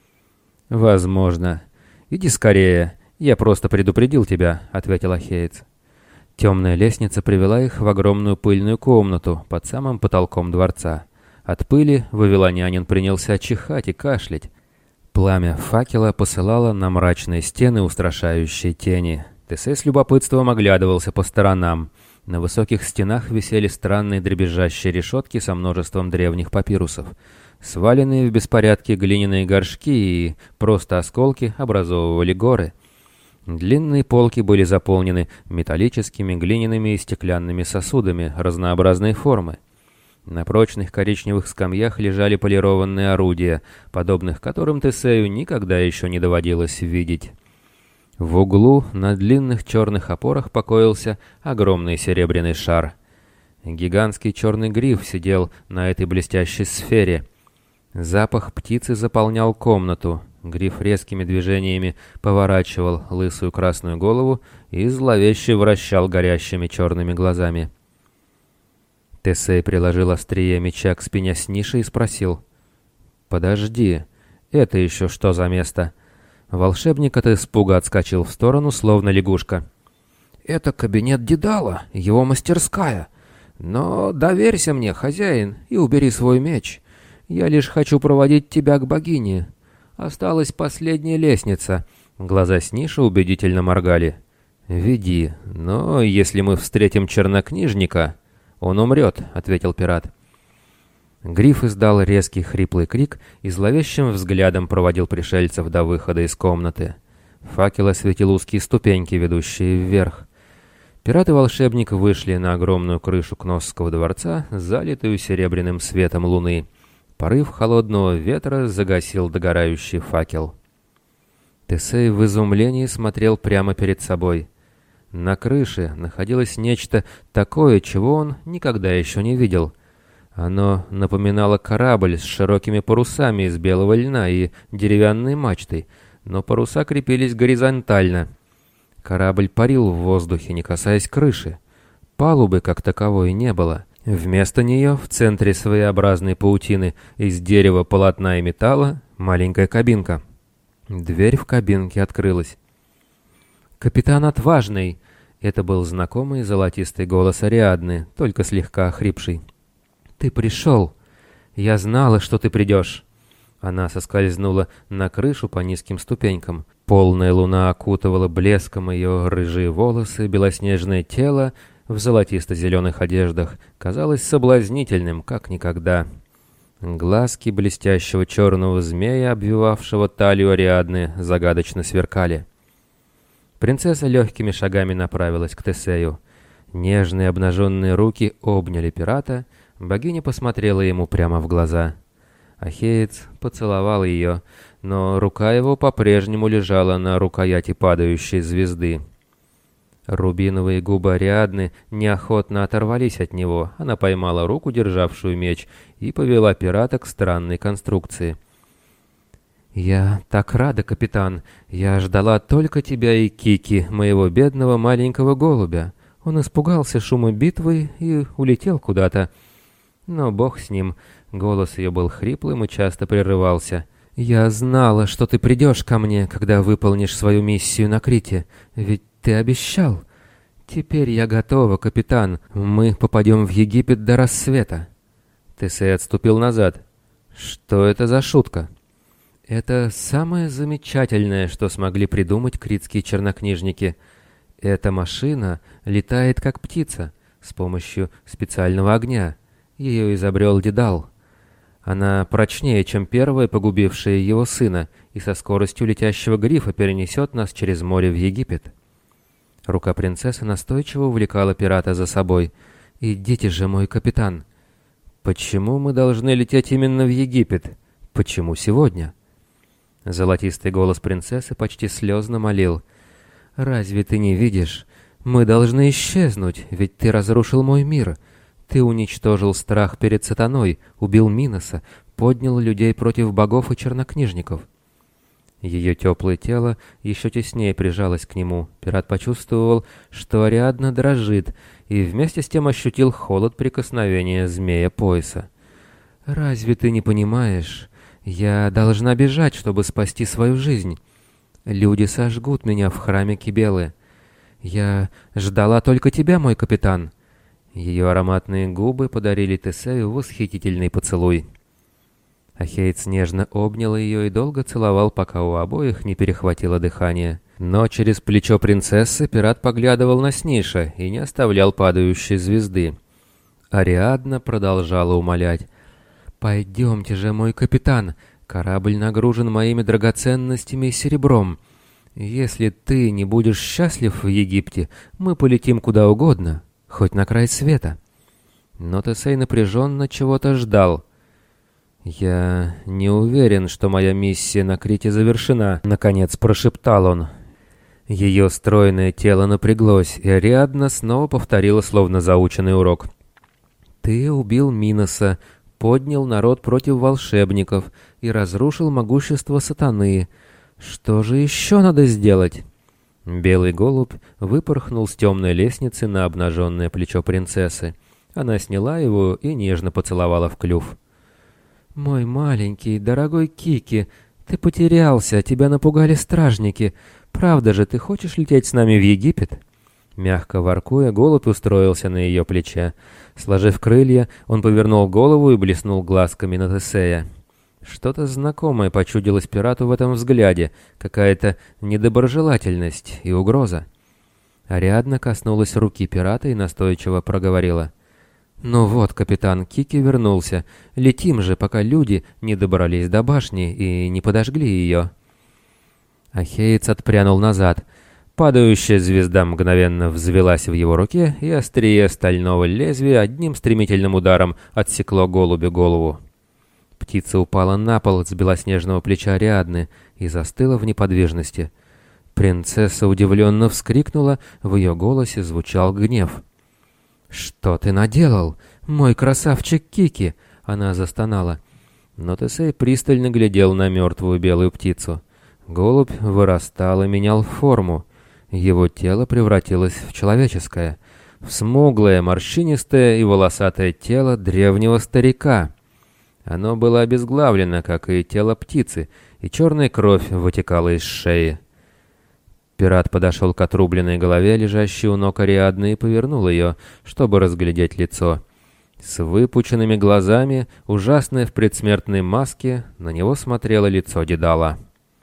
«Возможно. Иди скорее, я просто предупредил тебя», — ответил Ахеец. Темная лестница привела их в огромную пыльную комнату под самым потолком дворца. От пыли вавилонянин принялся чихать и кашлять. Пламя факела посылало на мрачные стены устрашающие тени. Тесей с любопытством оглядывался по сторонам. На высоких стенах висели странные дребезжащие решетки со множеством древних папирусов. Сваленные в беспорядке глиняные горшки и просто осколки образовывали горы. Длинные полки были заполнены металлическими, глиняными и стеклянными сосудами разнообразной формы. На прочных коричневых скамьях лежали полированные орудия, подобных которым Тесею никогда еще не доводилось видеть. В углу на длинных черных опорах покоился огромный серебряный шар. Гигантский черный гриф сидел на этой блестящей сфере. Запах птицы заполнял комнату. Гриф резкими движениями поворачивал лысую красную голову и зловеще вращал горящими черными глазами. Тесей приложил острие меча к спине Сниши и спросил: «Подожди, это еще что за место?» Волшебник от испуга отскочил в сторону, словно лягушка. «Это кабинет Дедала, его мастерская. Но доверься мне, хозяин, и убери свой меч. Я лишь хочу проводить тебя к богине. Осталась последняя лестница». Глаза Сниши убедительно моргали. «Веди, но если мы встретим чернокнижника, он умрет», — ответил пират. Гриф издал резкий хриплый крик и зловещим взглядом проводил пришельцев до выхода из комнаты. Факел осветил узкие ступеньки, ведущие вверх. Пират и волшебник вышли на огромную крышу Кносского дворца, залитую серебряным светом луны. Порыв холодного ветра загасил догорающий факел. Тесей в изумлении смотрел прямо перед собой. На крыше находилось нечто такое, чего он никогда еще не видел. Оно напоминало корабль с широкими парусами из белого льна и деревянной мачтой, но паруса крепились горизонтально. Корабль парил в воздухе, не касаясь крыши. Палубы как таковой не было. Вместо нее в центре своеобразной паутины из дерева, полотна и металла маленькая кабинка. Дверь в кабинке открылась. «Капитан Отважный!» — это был знакомый золотистый голос Ариадны, только слегка охрипший. «Ты пришел! Я знала, что ты придешь!» Она соскользнула на крышу по низким ступенькам. Полная луна окутывала блеском ее рыжие волосы, белоснежное тело в золотисто-зеленых одеждах казалось соблазнительным, как никогда. Глазки блестящего черного змея, обвивавшего талию Ариадны, загадочно сверкали. Принцесса легкими шагами направилась к Тесею. Нежные обнаженные руки обняли пирата. Богиня посмотрела ему прямо в глаза. Ахеец поцеловал ее, но рука его по-прежнему лежала на рукояти падающей звезды. Рубиновые губы Ариадны неохотно оторвались от него. Она поймала руку, державшую меч, и повела пирата к странной конструкции. «Я так рада, капитан. Я ждала только тебя и Кики, моего бедного маленького голубя. Он испугался шума битвы и улетел куда-то. Но бог с ним». Голос ее был хриплым и часто прерывался. «Я знала, что ты придешь ко мне, когда выполнишь свою миссию на Крите. Ведь ты обещал. Теперь я готова, капитан. Мы попадем в Египет до рассвета». Тесей отступил назад. «Что это за шутка?» «Это самое замечательное, что смогли придумать критские чернокнижники. Эта машина летает как птица с помощью специального огня. Ее изобрел Дедал. Она прочнее, чем первая, погубившая его сына, и со скоростью летящего грифа перенесет нас через море в Египет». Рука принцессы настойчиво увлекала пирата за собой. «Идите же, мой капитан!» «Почему мы должны лететь именно в Египет? Почему сегодня?» Золотистый голос принцессы почти слезно молил. «Разве ты не видишь? Мы должны исчезнуть, ведь ты разрушил мой мир. Ты уничтожил страх перед сатаной, убил Миноса, поднял людей против богов и чернокнижников». Ее теплое тело еще теснее прижалось к нему. Пират почувствовал, что Ариадна дрожит, и вместе с тем ощутил холод прикосновения змея пояса. «Разве ты не понимаешь? Я должна бежать, чтобы спасти свою жизнь. Люди сожгут меня в храме Кибелы. Я ждала только тебя, мой капитан». Ее ароматные губы подарили Тесею восхитительный поцелуй. Ахейц нежно обнял ее и долго целовал, пока у обоих не перехватило дыхание. Но через плечо принцессы пират поглядывал на Сниша и не оставлял падающей звезды. Ариадна продолжала умолять. «Пойдемте же, мой капитан, корабль нагружен моими драгоценностями и серебром. Если ты не будешь счастлив в Египте, мы полетим куда угодно, хоть на край света». Но Тесей напряженно чего-то ждал. «Я не уверен, что моя миссия на Крите завершена», — наконец прошептал он. Ее стройное тело напряглось, и Ариадна снова повторила словно заученный урок. «Ты убил Миноса, поднял народ против волшебников и разрушил могущество сатаны. Что же еще надо сделать?» Белый голубь выпорхнул с темной лестницы на обнаженное плечо принцессы. Она сняла его и нежно поцеловала в клюв. «Мой маленький, дорогой Кики, ты потерялся, тебя напугали стражники. Правда же, ты хочешь лететь с нами в Египет?» Мягко воркуя, голубь устроился на ее плече. Сложив крылья, он повернул голову и блеснул глазками на Тесея. Что-то знакомое почудилось пирату в этом взгляде, какая-то недоброжелательность и угроза. Ариадна коснулась руки пирата и настойчиво проговорила. «Ну вот, капитан, Кики вернулся. Летим же, пока люди не добрались до башни и не подожгли ее». Ахеец отпрянул назад. Падающая звезда мгновенно взвелась в его руке, и острие стального лезвия одним стремительным ударом отсекло голубю голову. Птица упала на пол с белоснежного плеча Ариадны и застыла в неподвижности. Принцесса удивленно вскрикнула, в ее голосе звучал гнев. «Что ты наделал, мой красавчик Кики?» — она застонала. Но Тесей пристально глядел на мертвую белую птицу. Голубь вырастал и менял форму. Его тело превратилось в человеческое, в смуглое, морщинистое и волосатое тело древнего старика. Оно было обезглавлено, как и тело птицы, и черная кровь вытекала из шеи. Пират подошел к отрубленной голове, лежащей у ног Ариадны, и повернул ее, чтобы разглядеть лицо. С выпученными глазами, ужасное в предсмертной маске, на него смотрело лицо Дедала.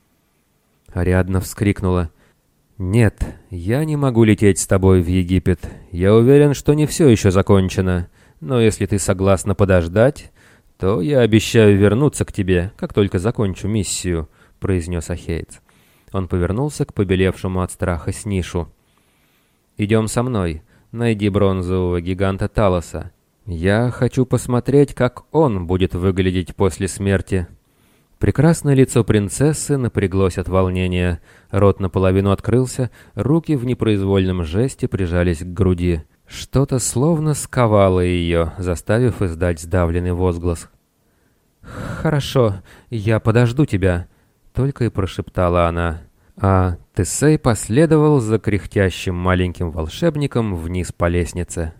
Ариадна вскрикнула. «Нет, я не могу лететь с тобой в Египет. Я уверен, что не все еще закончено. Но если ты согласна подождать, то я обещаю вернуться к тебе, как только закончу миссию», — произнес Ахеец. Он повернулся к побелевшему от страха Снишу. «Идем со мной. Найди бронзового гиганта Талоса. Я хочу посмотреть, как он будет выглядеть после смерти». Прекрасное лицо принцессы напряглось от волнения. Рот наполовину открылся, руки в непроизвольном жесте прижались к груди. Что-то словно сковало ее, заставив издать сдавленный возглас. «Хорошо, я подожду тебя», — только и прошептала она. А Тесей последовал за кряхтящим маленьким волшебником вниз по лестнице.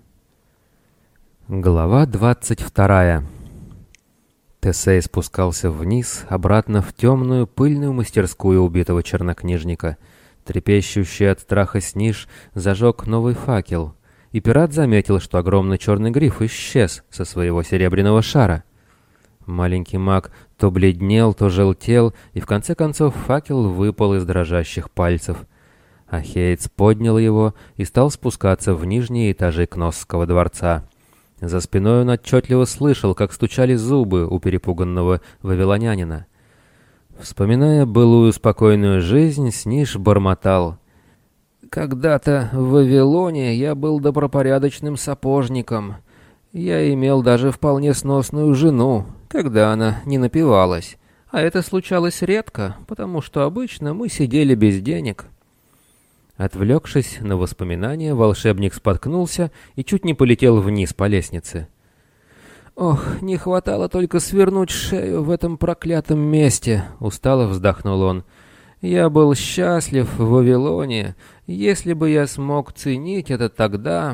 Глава 22. Тесей спускался вниз, обратно в темную пыльную мастерскую убитого чернокнижника. Трепещущий от страха Сниш зажег новый факел, и пират заметил, что огромный черный гриф исчез со своего серебряного шара. Маленький маг то бледнел, то желтел, и в конце концов факел выпал из дрожащих пальцев. Ахеец поднял его и стал спускаться в нижние этажи Кносского дворца. За спиной он отчетливо слышал, как стучали зубы у перепуганного вавилонянина. Вспоминая былую спокойную жизнь, Сниш бормотал: «Когда-то в Вавилоне я был добропорядочным сапожником. Я имел даже вполне сносную жену, когда она не напивалась. А это случалось редко, потому что обычно мы сидели без денег». Отвлекшись на воспоминания, волшебник споткнулся и чуть не полетел вниз по лестнице. «Ох, не хватало только свернуть шею в этом проклятом месте», — устало вздохнул он. «Я был счастлив в Вавилоне. Если бы я смог ценить это тогда...»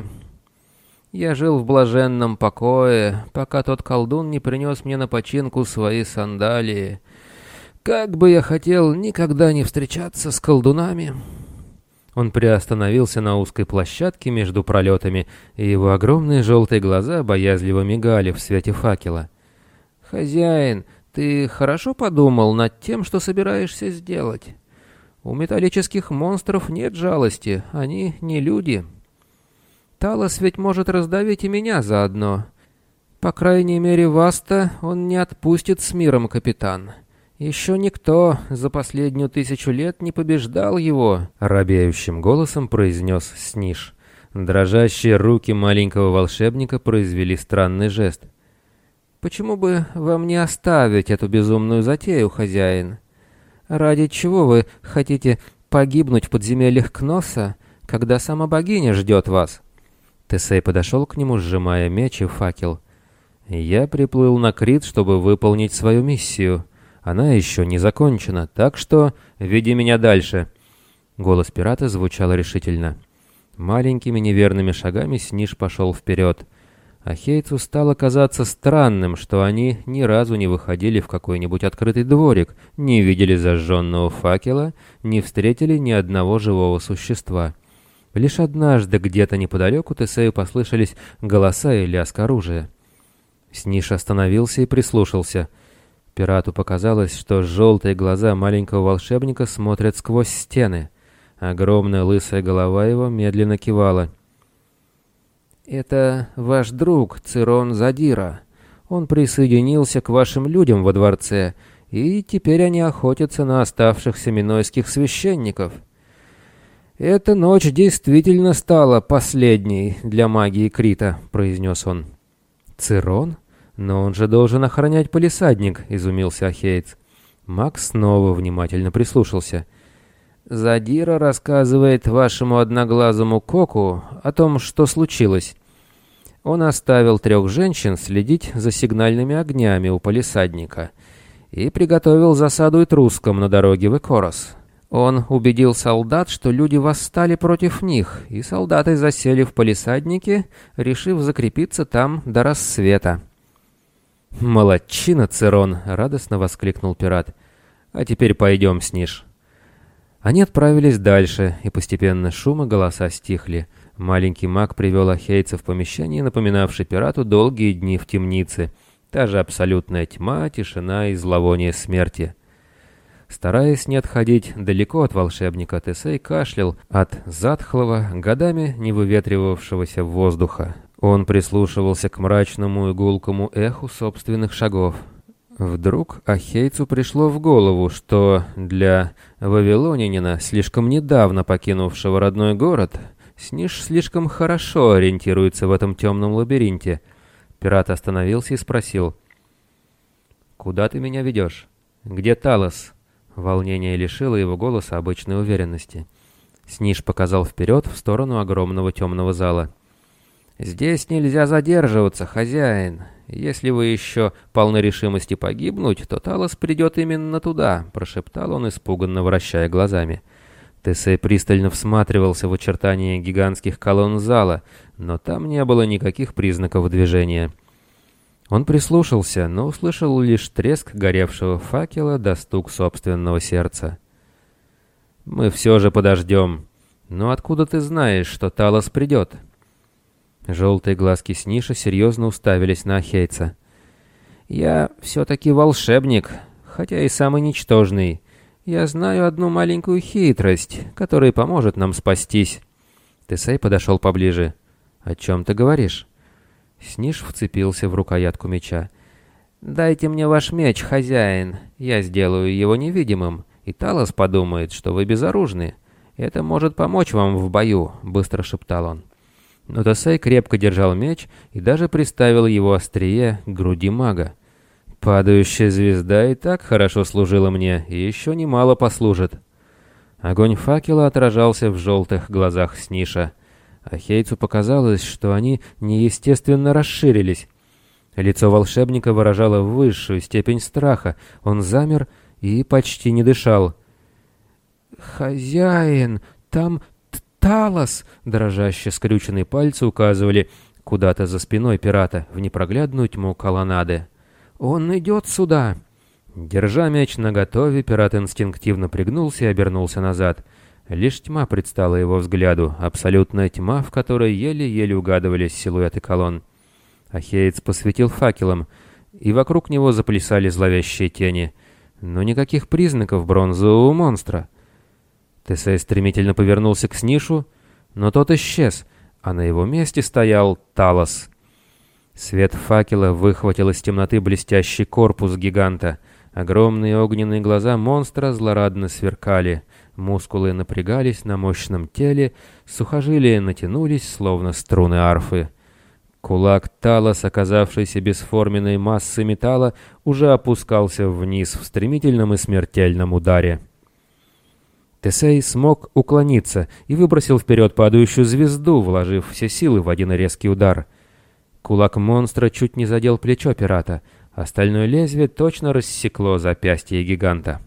Я жил в блаженном покое, пока тот колдун не принес мне на починку свои сандалии. Как бы я хотел никогда не встречаться с колдунами!» Он приостановился на узкой площадке между пролетами, и его огромные желтые глаза боязливо мигали в свете факела. «Хозяин, ты хорошо подумал над тем, что собираешься сделать? У металлических монстров нет жалости, они не люди. Талос ведь может раздавить и меня заодно. По крайней мере, вас-то он не отпустит с миром, капитан. Еще никто за последнюю 1000 лет не побеждал его», — робеющим голосом произнес Сниш. Дрожащие руки маленького волшебника произвели странный жест. «Почему бы вам не оставить эту безумную затею, хозяин? Ради чего вы хотите погибнуть в подземельях Кноса, когда сама богиня ждет вас?» Тесей подошел к нему, сжимая меч и факел. «Я приплыл на Крит, чтобы выполнить свою миссию. Она еще не закончена, так что веди меня дальше». Голос пирата звучал решительно. Маленькими неверными шагами Сниш пошел вперед. Ахейцу стало казаться странным, что они ни разу не выходили в какой-нибудь открытый дворик, не видели зажженного факела, не встретили ни одного живого существа. Лишь однажды где-то неподалеку Тесею послышались голоса и лязг оружия. Сниш остановился и прислушался. Пирату показалось, что желтые глаза маленького волшебника смотрят сквозь стены. Огромная лысая голова его медленно кивала. «Это ваш друг Цирон Задира. Он присоединился к вашим людям во дворце, и теперь они охотятся на оставшихся минойских священников. Эта ночь действительно стала последней для магии Крита», — произнес он. «Цирон? Но он же должен охранять палисадник», — изумился Ахеец. Маг снова внимательно прислушался. «Задира рассказывает вашему одноглазому Коку о том, что случилось. Он оставил 3 женщин следить за сигнальными огнями у палисадника и приготовил засаду этрускам на дороге в Экорос. Он убедил солдат, что люди восстали против них, и солдаты засели в палисаднике, решив закрепиться там до рассвета». «Молодчина, Цирон!» — радостно воскликнул пират. «А теперь пойдем, Сниш». Они отправились дальше, и постепенно шум и голоса стихли. Маленький маг привел ахейца в помещение, напоминавшее пирату долгие дни в темнице. Та же абсолютная тьма, тишина и зловоние смерти. Стараясь не отходить далеко от волшебника, Тесей кашлял от затхлого, годами не выветривавшегося воздуха. Он прислушивался к мрачному и гулкому эху собственных шагов. Вдруг ахейцу пришло в голову, что для вавилонянина, слишком недавно покинувшего родной город, Сниш слишком хорошо ориентируется в этом темном лабиринте. Пират остановился и спросил: «Куда ты меня ведешь? Где Талос?» Волнение лишило его голоса обычной уверенности. Сниш показал вперед, в сторону огромного темного зала. «Здесь нельзя задерживаться, хозяин. Если вы еще полны решимости погибнуть, то Талос придет именно туда», — прошептал он, испуганно вращая глазами. Тесей пристально всматривался в очертания гигантских колонн зала, но там не было никаких признаков движения. Он прислушался, но услышал лишь треск горевшего факела да стук собственного сердца. «Мы все же подождем. Но откуда ты знаешь, что Талос придет?» Желтые глазки Сниша серьезно уставились на ахейца. «Я все-таки волшебник, хотя и самый ничтожный. Я знаю одну маленькую хитрость, которая поможет нам спастись». Тесей подошел поближе. «О чем ты говоришь?» Сниж вцепился в рукоятку меча. «Дайте мне ваш меч, хозяин. Я сделаю его невидимым, и Талос подумает, что вы безоружны. Это может помочь вам в бою», — быстро шептал он. Но Тесей крепко держал меч и даже приставил его острие к груди мага. «Падающая звезда и так хорошо служила мне, и еще немало послужит». Огонь факела отражался в желтых глазах Сниша. Ахейцу показалось, что они неестественно расширились. Лицо волшебника выражало высшую степень страха. Он замер и почти не дышал. «Хозяин, там Талос!» Дрожащие скрюченные пальцы указывали куда-то за спиной пирата, в непроглядную тьму колоннады. «Он идет сюда!» Держа меч наготове, пират инстинктивно пригнулся и обернулся назад. Лишь тьма предстала его взгляду, абсолютная тьма, в которой еле-еле угадывались силуэты колонн. Ахеец посветил факелом, и вокруг него заплясали зловещие тени. Но никаких признаков бронзового монстра. Тесей стремительно повернулся к Снишу, но тот исчез, а на его месте стоял Талос. Свет факела выхватил из темноты блестящий корпус гиганта. Огромные огненные глаза монстра злорадно сверкали, мускулы напрягались на мощном теле, сухожилия натянулись, словно струны арфы. Кулак Талос, оказавшийся бесформенной массой металла, уже опускался вниз в стремительном и смертельном ударе. Тесей смог уклониться и выбросил вперед падающую звезду, вложив все силы в один резкий удар. Кулак монстра чуть не задел плечо пирата, остальное лезвие точно рассекло запястье гиганта.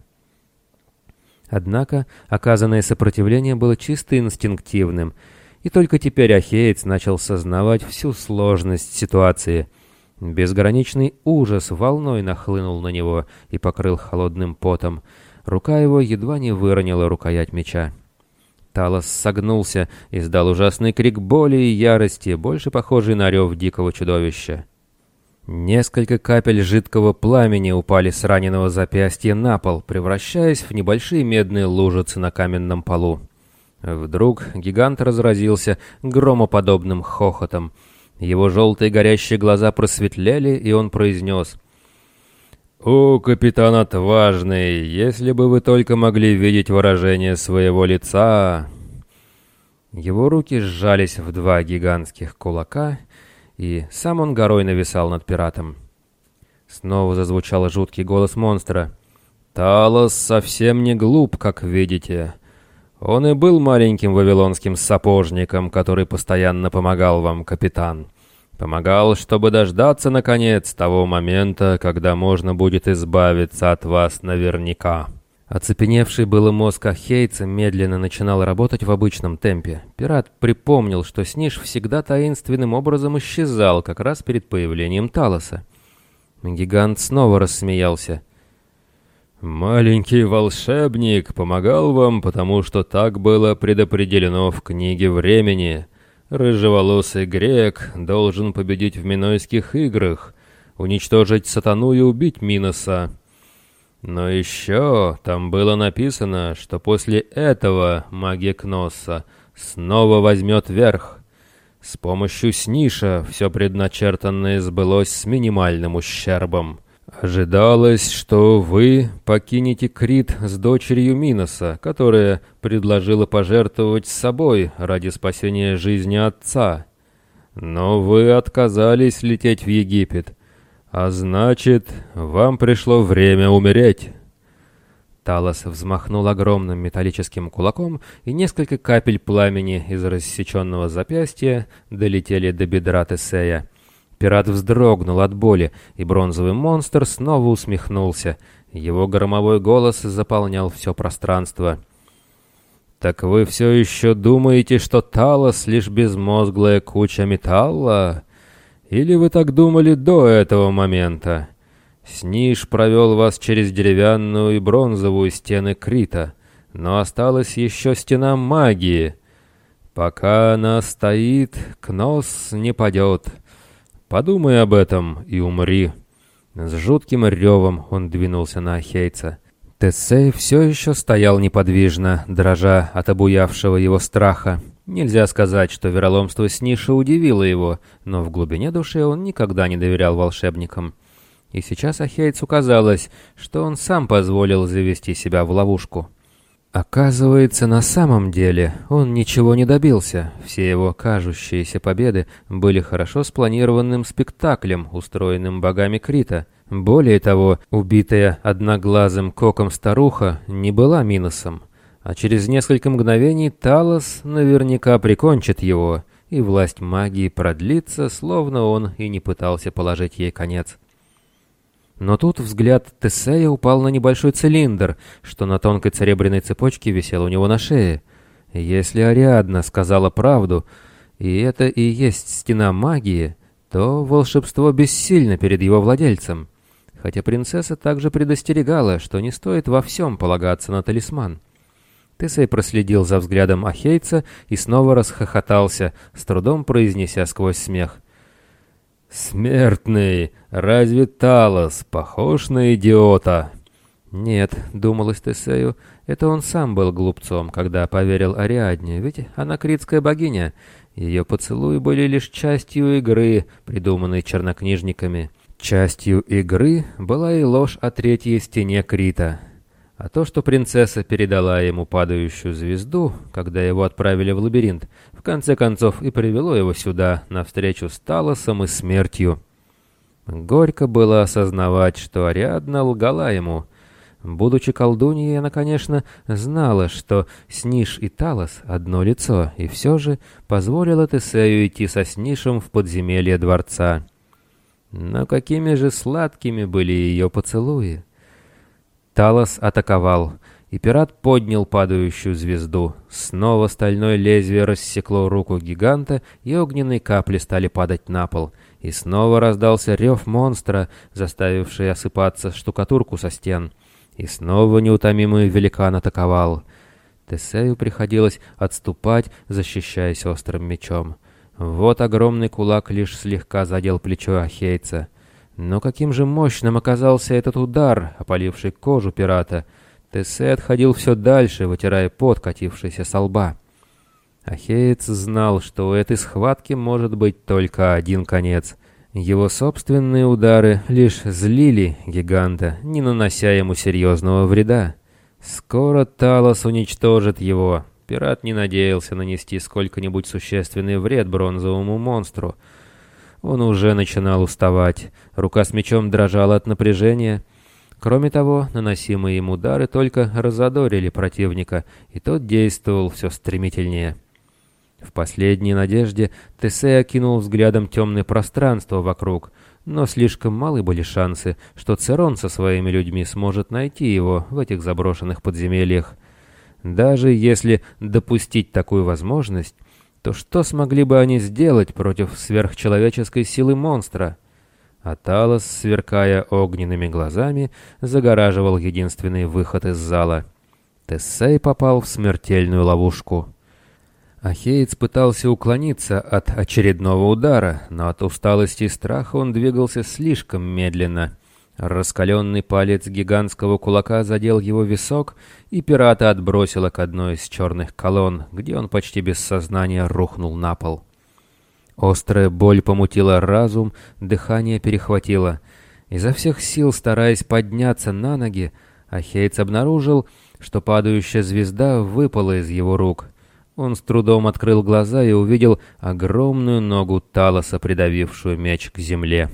Однако оказанное сопротивление было чисто инстинктивным, и только теперь Ахеец начал сознавать всю сложность ситуации. Безграничный ужас волной нахлынул на него и покрыл холодным потом. Рука его едва не выронила рукоять меча. Талос согнулся, издал ужасный крик боли и ярости, больше похожий на рев дикого чудовища. Несколько капель жидкого пламени упали с раненого запястья на пол, превращаясь в небольшие медные лужицы на каменном полу. Вдруг гигант разразился громоподобным хохотом. Его желтые горящие глаза просветлели, и он произнес: «О, капитан отважный, если бы вы только могли видеть выражение своего лица!» Его руки сжались в два гигантских кулака, и сам он горой нависал над пиратом. Снова зазвучал жуткий голос монстра. «Талос совсем не глуп, как видите. Он и был маленьким вавилонским сапожником, который постоянно помогал вам, капитан. Помогал, чтобы дождаться, наконец, того момента, когда можно будет избавиться от вас наверняка». Оцепеневший было мозг Ахейца медленно начинал работать в обычном темпе. Пират припомнил, что Сниж всегда таинственным образом исчезал как раз перед появлением Талоса. Гигант снова рассмеялся. «Маленький волшебник помогал вам, потому что так было предопределено в книге времени. Рыжеволосый грек должен победить в Минойских играх, уничтожить сатану и убить Миноса. Но еще там было написано, что после этого магия Кносса снова возьмет верх. С помощью Сниша все предначертанное сбылось с минимальным ущербом. Ожидалось, что вы покинете Крит с дочерью Миноса, которая предложила пожертвовать собой ради спасения жизни отца. Но вы отказались лететь в Египет, а значит, вам пришло время умереть». Талос взмахнул огромным металлическим кулаком, и несколько капель пламени из рассеченного запястья долетели до бедра Тесея. Пират вздрогнул от боли, и бронзовый монстр снова усмехнулся. Его громовой голос заполнял все пространство. «Так вы все еще думаете, что Талос — лишь безмозглая куча металла? Или вы так думали до этого момента? Сниж провел вас через деревянную и бронзовую стены Крита, но осталась еще стена магии. Пока она стоит, Кносс не падет. Подумай об этом и умри». С жутким ревом он двинулся на Ахейца. Тесей все еще стоял неподвижно, дрожа от обуявшего его страха. Нельзя сказать, что вероломство Сниша удивило его, но в глубине души он никогда не доверял волшебникам. И сейчас Ахейцу казалось, что он сам позволил завести себя в ловушку. Оказывается, на самом деле он ничего не добился. Все его кажущиеся победы были хорошо спланированным спектаклем, устроенным богами Крита. Более того, убитая одноглазым коком старуха не была минусом. А через несколько мгновений Талос наверняка прикончит его, и власть магии продлится, словно он и не пытался положить ей конец. Но тут взгляд Тесея упал на небольшой цилиндр, что на тонкой серебряной цепочке висел у него на шее. Если Ариадна сказала правду, и это и есть стена магии, то волшебство бессильно перед его владельцем. Хотя принцесса также предостерегала, что не стоит во всем полагаться на талисман. Тесей проследил за взглядом Ахейца и снова расхохотался, с трудом произнеся сквозь смех: «Смертный, разве Талос похож на идиота?» «Нет», — думалось Тесею, — «это он сам был глупцом, когда поверил Ариадне, ведь она критская богиня. Ее поцелуи были лишь частью игры, придуманной чернокнижниками. Частью игры была и ложь о третьей стене Крита. А то, что принцесса передала ему падающую звезду, когда его отправили в лабиринт, в конце концов и привело его сюда, навстречу с Талосом и смертью. Горько было осознавать, что Ариадна лгала ему. Будучи колдуньей, она, конечно, знала, что Сниш и Талос — одно лицо, и все же позволила Тесею идти со Снишем в подземелье дворца. Но какими же сладкими были ее поцелуи! Талос атаковал, и пират поднял падающую звезду. Снова стальное лезвие рассекло руку гиганта, и огненные капли стали падать на пол. И снова раздался рев монстра, заставивший осыпаться штукатурку со стен. И снова неутомимый великан атаковал. Тесею приходилось отступать, защищаясь острым мечом. Вот огромный кулак лишь слегка задел плечо Ахейца. Но каким же мощным оказался этот удар, опаливший кожу пирата. Тесей отходил все дальше, вытирая пот, катившийся со лба. Ахеец знал, что у этой схватки может быть только один конец. Его собственные удары лишь злили гиганта, не нанося ему серьезного вреда. Скоро Талос уничтожит его. Пират не надеялся нанести сколько-нибудь существенный вред бронзовому монстру. Он уже начинал уставать, рука с мечом дрожала от напряжения. Кроме того, наносимые им удары только разодорили противника, и тот действовал все стремительнее. В последней надежде Тесей окинул взглядом темное пространство вокруг, но слишком малы были шансы, что Церон со своими людьми сможет найти его в этих заброшенных подземельях. Даже если допустить такую возможность, то что смогли бы они сделать против сверхчеловеческой силы монстра? А Талос, сверкая огненными глазами, загораживал единственный выход из зала. Тесей попал в смертельную ловушку. Ахеец пытался уклониться от очередного удара, но от усталости и страха он двигался слишком медленно. Раскаленный палец гигантского кулака задел его висок, и пирата отбросило к одной из черных колонн, где он почти без сознания рухнул на пол. Острая боль помутила разум, дыхание перехватило. Изо всех сил, стараясь подняться на ноги, Ахейц обнаружил, что падающая звезда выпала из его рук. Он с трудом открыл глаза и увидел огромную ногу Талоса, придавившую меч к земле.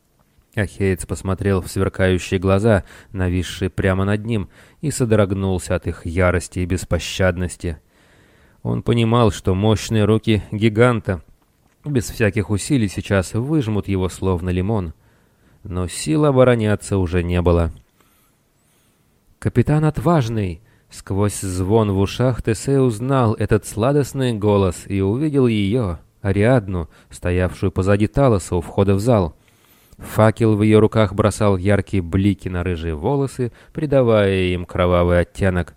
Ахеец посмотрел в сверкающие глаза, нависшие прямо над ним, и содрогнулся от их ярости и беспощадности. Он понимал, что мощные руки гиганта без всяких усилий сейчас выжмут его словно лимон, но сил обороняться уже не было. «Капитан Отважный!» Сквозь звон в ушах Тесей узнал этот сладостный голос и увидел ее, Ариадну, стоявшую позади Талоса у входа в зал. Факел в ее руках бросал яркие блики на рыжие волосы, придавая им кровавый оттенок.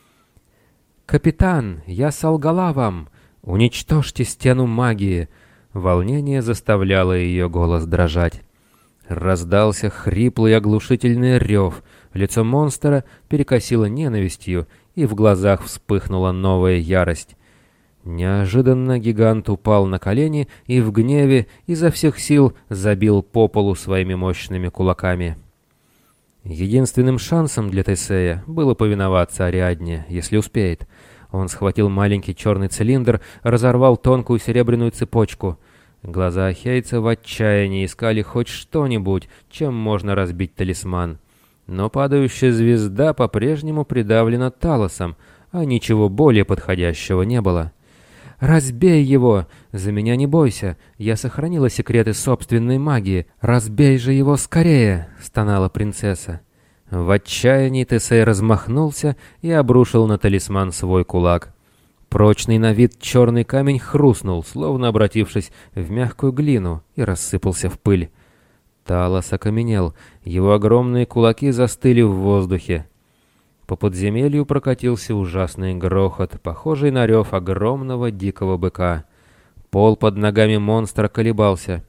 «Капитан, я солгала вам! Уничтожьте стену магии!» Волнение заставляло ее голос дрожать. Раздался хриплый оглушительный рев, лицо монстра перекосило ненавистью, и в глазах вспыхнула новая ярость. Неожиданно гигант упал на колени и в гневе изо всех сил забил по полу своими мощными кулаками. Единственным шансом для Тесея было повиноваться Ариадне, если успеет. Он схватил маленький черный цилиндр, разорвал тонкую серебряную цепочку. Глаза ахейца в отчаянии искали хоть что-нибудь, чем можно разбить талисман. Но падающая звезда по-прежнему придавлена Талосом, а ничего более подходящего не было. «Разбей его! За меня не бойся! Я сохранила секреты собственной магии! Разбей же его скорее!» — стонала принцесса. В отчаянии Тесей размахнулся и обрушил на талисман свой кулак. Прочный на вид черный камень хрустнул, словно обратившись в мягкую глину, и рассыпался в пыль. Талос окаменел, его огромные кулаки застыли в воздухе. По подземелью прокатился ужасный грохот, похожий на рев огромного дикого быка. Пол под ногами монстра колебался.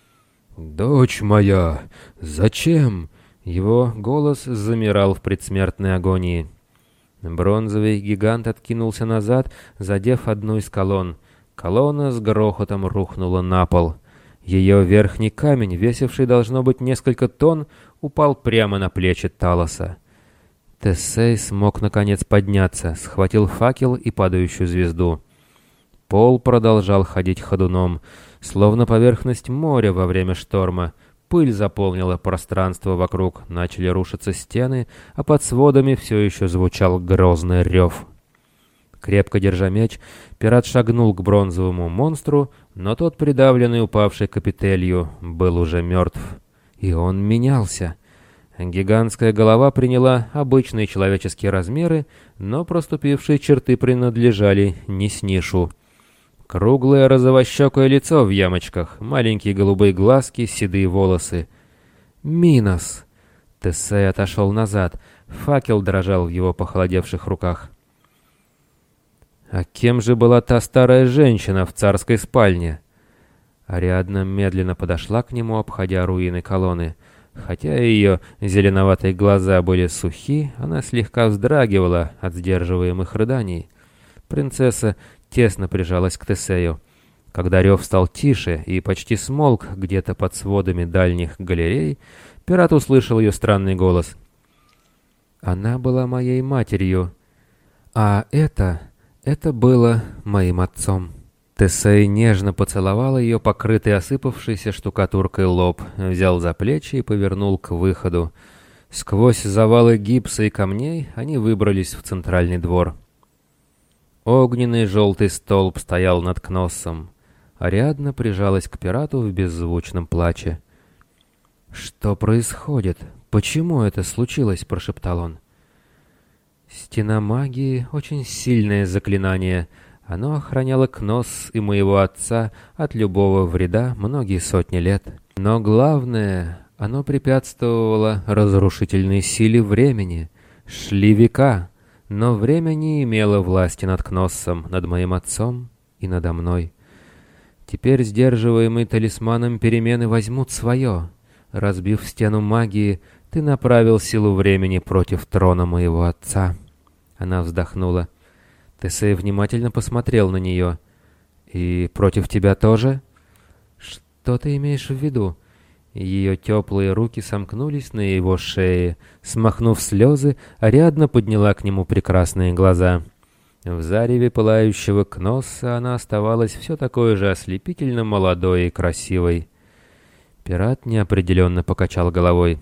«Дочь моя, зачем?» Его голос замирал в предсмертной агонии. Бронзовый гигант откинулся назад, задев одну из колонн. Колонна с грохотом рухнула на пол. Ее верхний камень, весивший должно быть несколько тонн, упал прямо на плечи Талоса. Тесей смог наконец подняться, схватил факел и падающую звезду. Пол продолжал ходить ходуном, словно поверхность моря во время шторма. Пыль заполнила пространство вокруг, начали рушиться стены, а под сводами все еще звучал грозный рев. Крепко держа меч, пират шагнул к бронзовому монстру, но тот, придавленный упавшей капителью, был уже мертв. И он менялся. Гигантская голова приняла обычные человеческие размеры, но проступившие черты принадлежали Ниснишу. Круглое розовощекое лицо в ямочках, маленькие голубые глазки, седые волосы. «Минос!» Тесей отошел назад, факел дрожал в его похолодевших руках. А кем же была та старая женщина в царской спальне? Ариадна медленно подошла к нему, обходя руины колонны. Хотя ее зеленоватые глаза были сухи, она слегка вздрагивала от сдерживаемых рыданий. Принцесса тесно прижалась к Тесею. Когда рев стал тише и почти смолк где-то под сводами дальних галерей, пират услышал ее странный голос. «Она была моей матерью, а это было моим отцом». Тесей нежно поцеловал ее покрытый осыпавшейся штукатуркой лоб, взял за плечи и повернул к выходу. Сквозь завалы гипса и камней они выбрались в центральный двор. Огненный желтый столб стоял над Кноссом. Ариадна прижалась к пирату в беззвучном плаче. «Что происходит? Почему это случилось?» — прошептал он. «Стена магии — очень сильное заклинание. Оно охраняло Кносс и моего отца от любого вреда многие сотни лет. Но главное, оно препятствовало разрушительной силе времени. Шли века, но время не имело власти над Кноссом, над моим отцом и надо мной. Теперь сдерживаемые талисманом перемены возьмут свое. Разбив стену магии, ты направил силу времени против трона моего отца». Она вздохнула. Тесей внимательно посмотрел на нее. «И против тебя тоже?» «Что ты имеешь в виду?» Ее теплые руки сомкнулись на его шее. Смахнув слезы, Ариадна подняла к нему прекрасные глаза. В зареве пылающего Кносса она оставалась все такой же ослепительно молодой и красивой. Пират неопределенно покачал головой.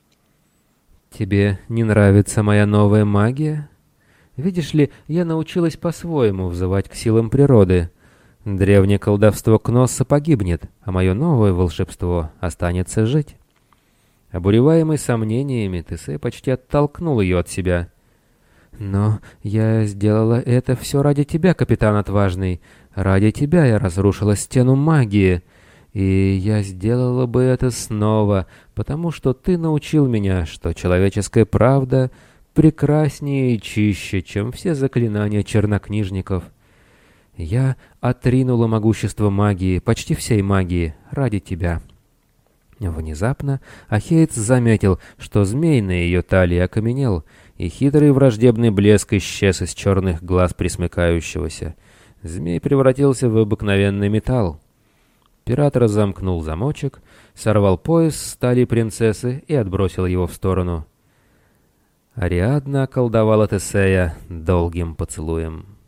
«Тебе не нравится моя новая магия? Видишь ли, я научилась по-своему взывать к силам природы. Древнее колдовство Кносса погибнет, а мое новое волшебство останется жить». Обуреваемый сомнениями, Тесей почти оттолкнул ее от себя. «Но я сделала это все ради тебя, капитан отважный. Ради тебя я разрушила стену магии. И я сделала бы это снова, потому что ты научил меня, что человеческая правда прекраснее и чище, чем все заклинания чернокнижников. Я отринула могущество магии, почти всей магии, ради тебя». Внезапно Ахеец заметил, что змей на ее талии окаменел, и хитрый враждебный блеск исчез из черных глаз присмыкающегося. Змей превратился в обыкновенный металл. Пират разомкнул замочек, сорвал пояс с талии принцессы и отбросил его в сторону. Ариадна околдовала Тесея долгим поцелуем.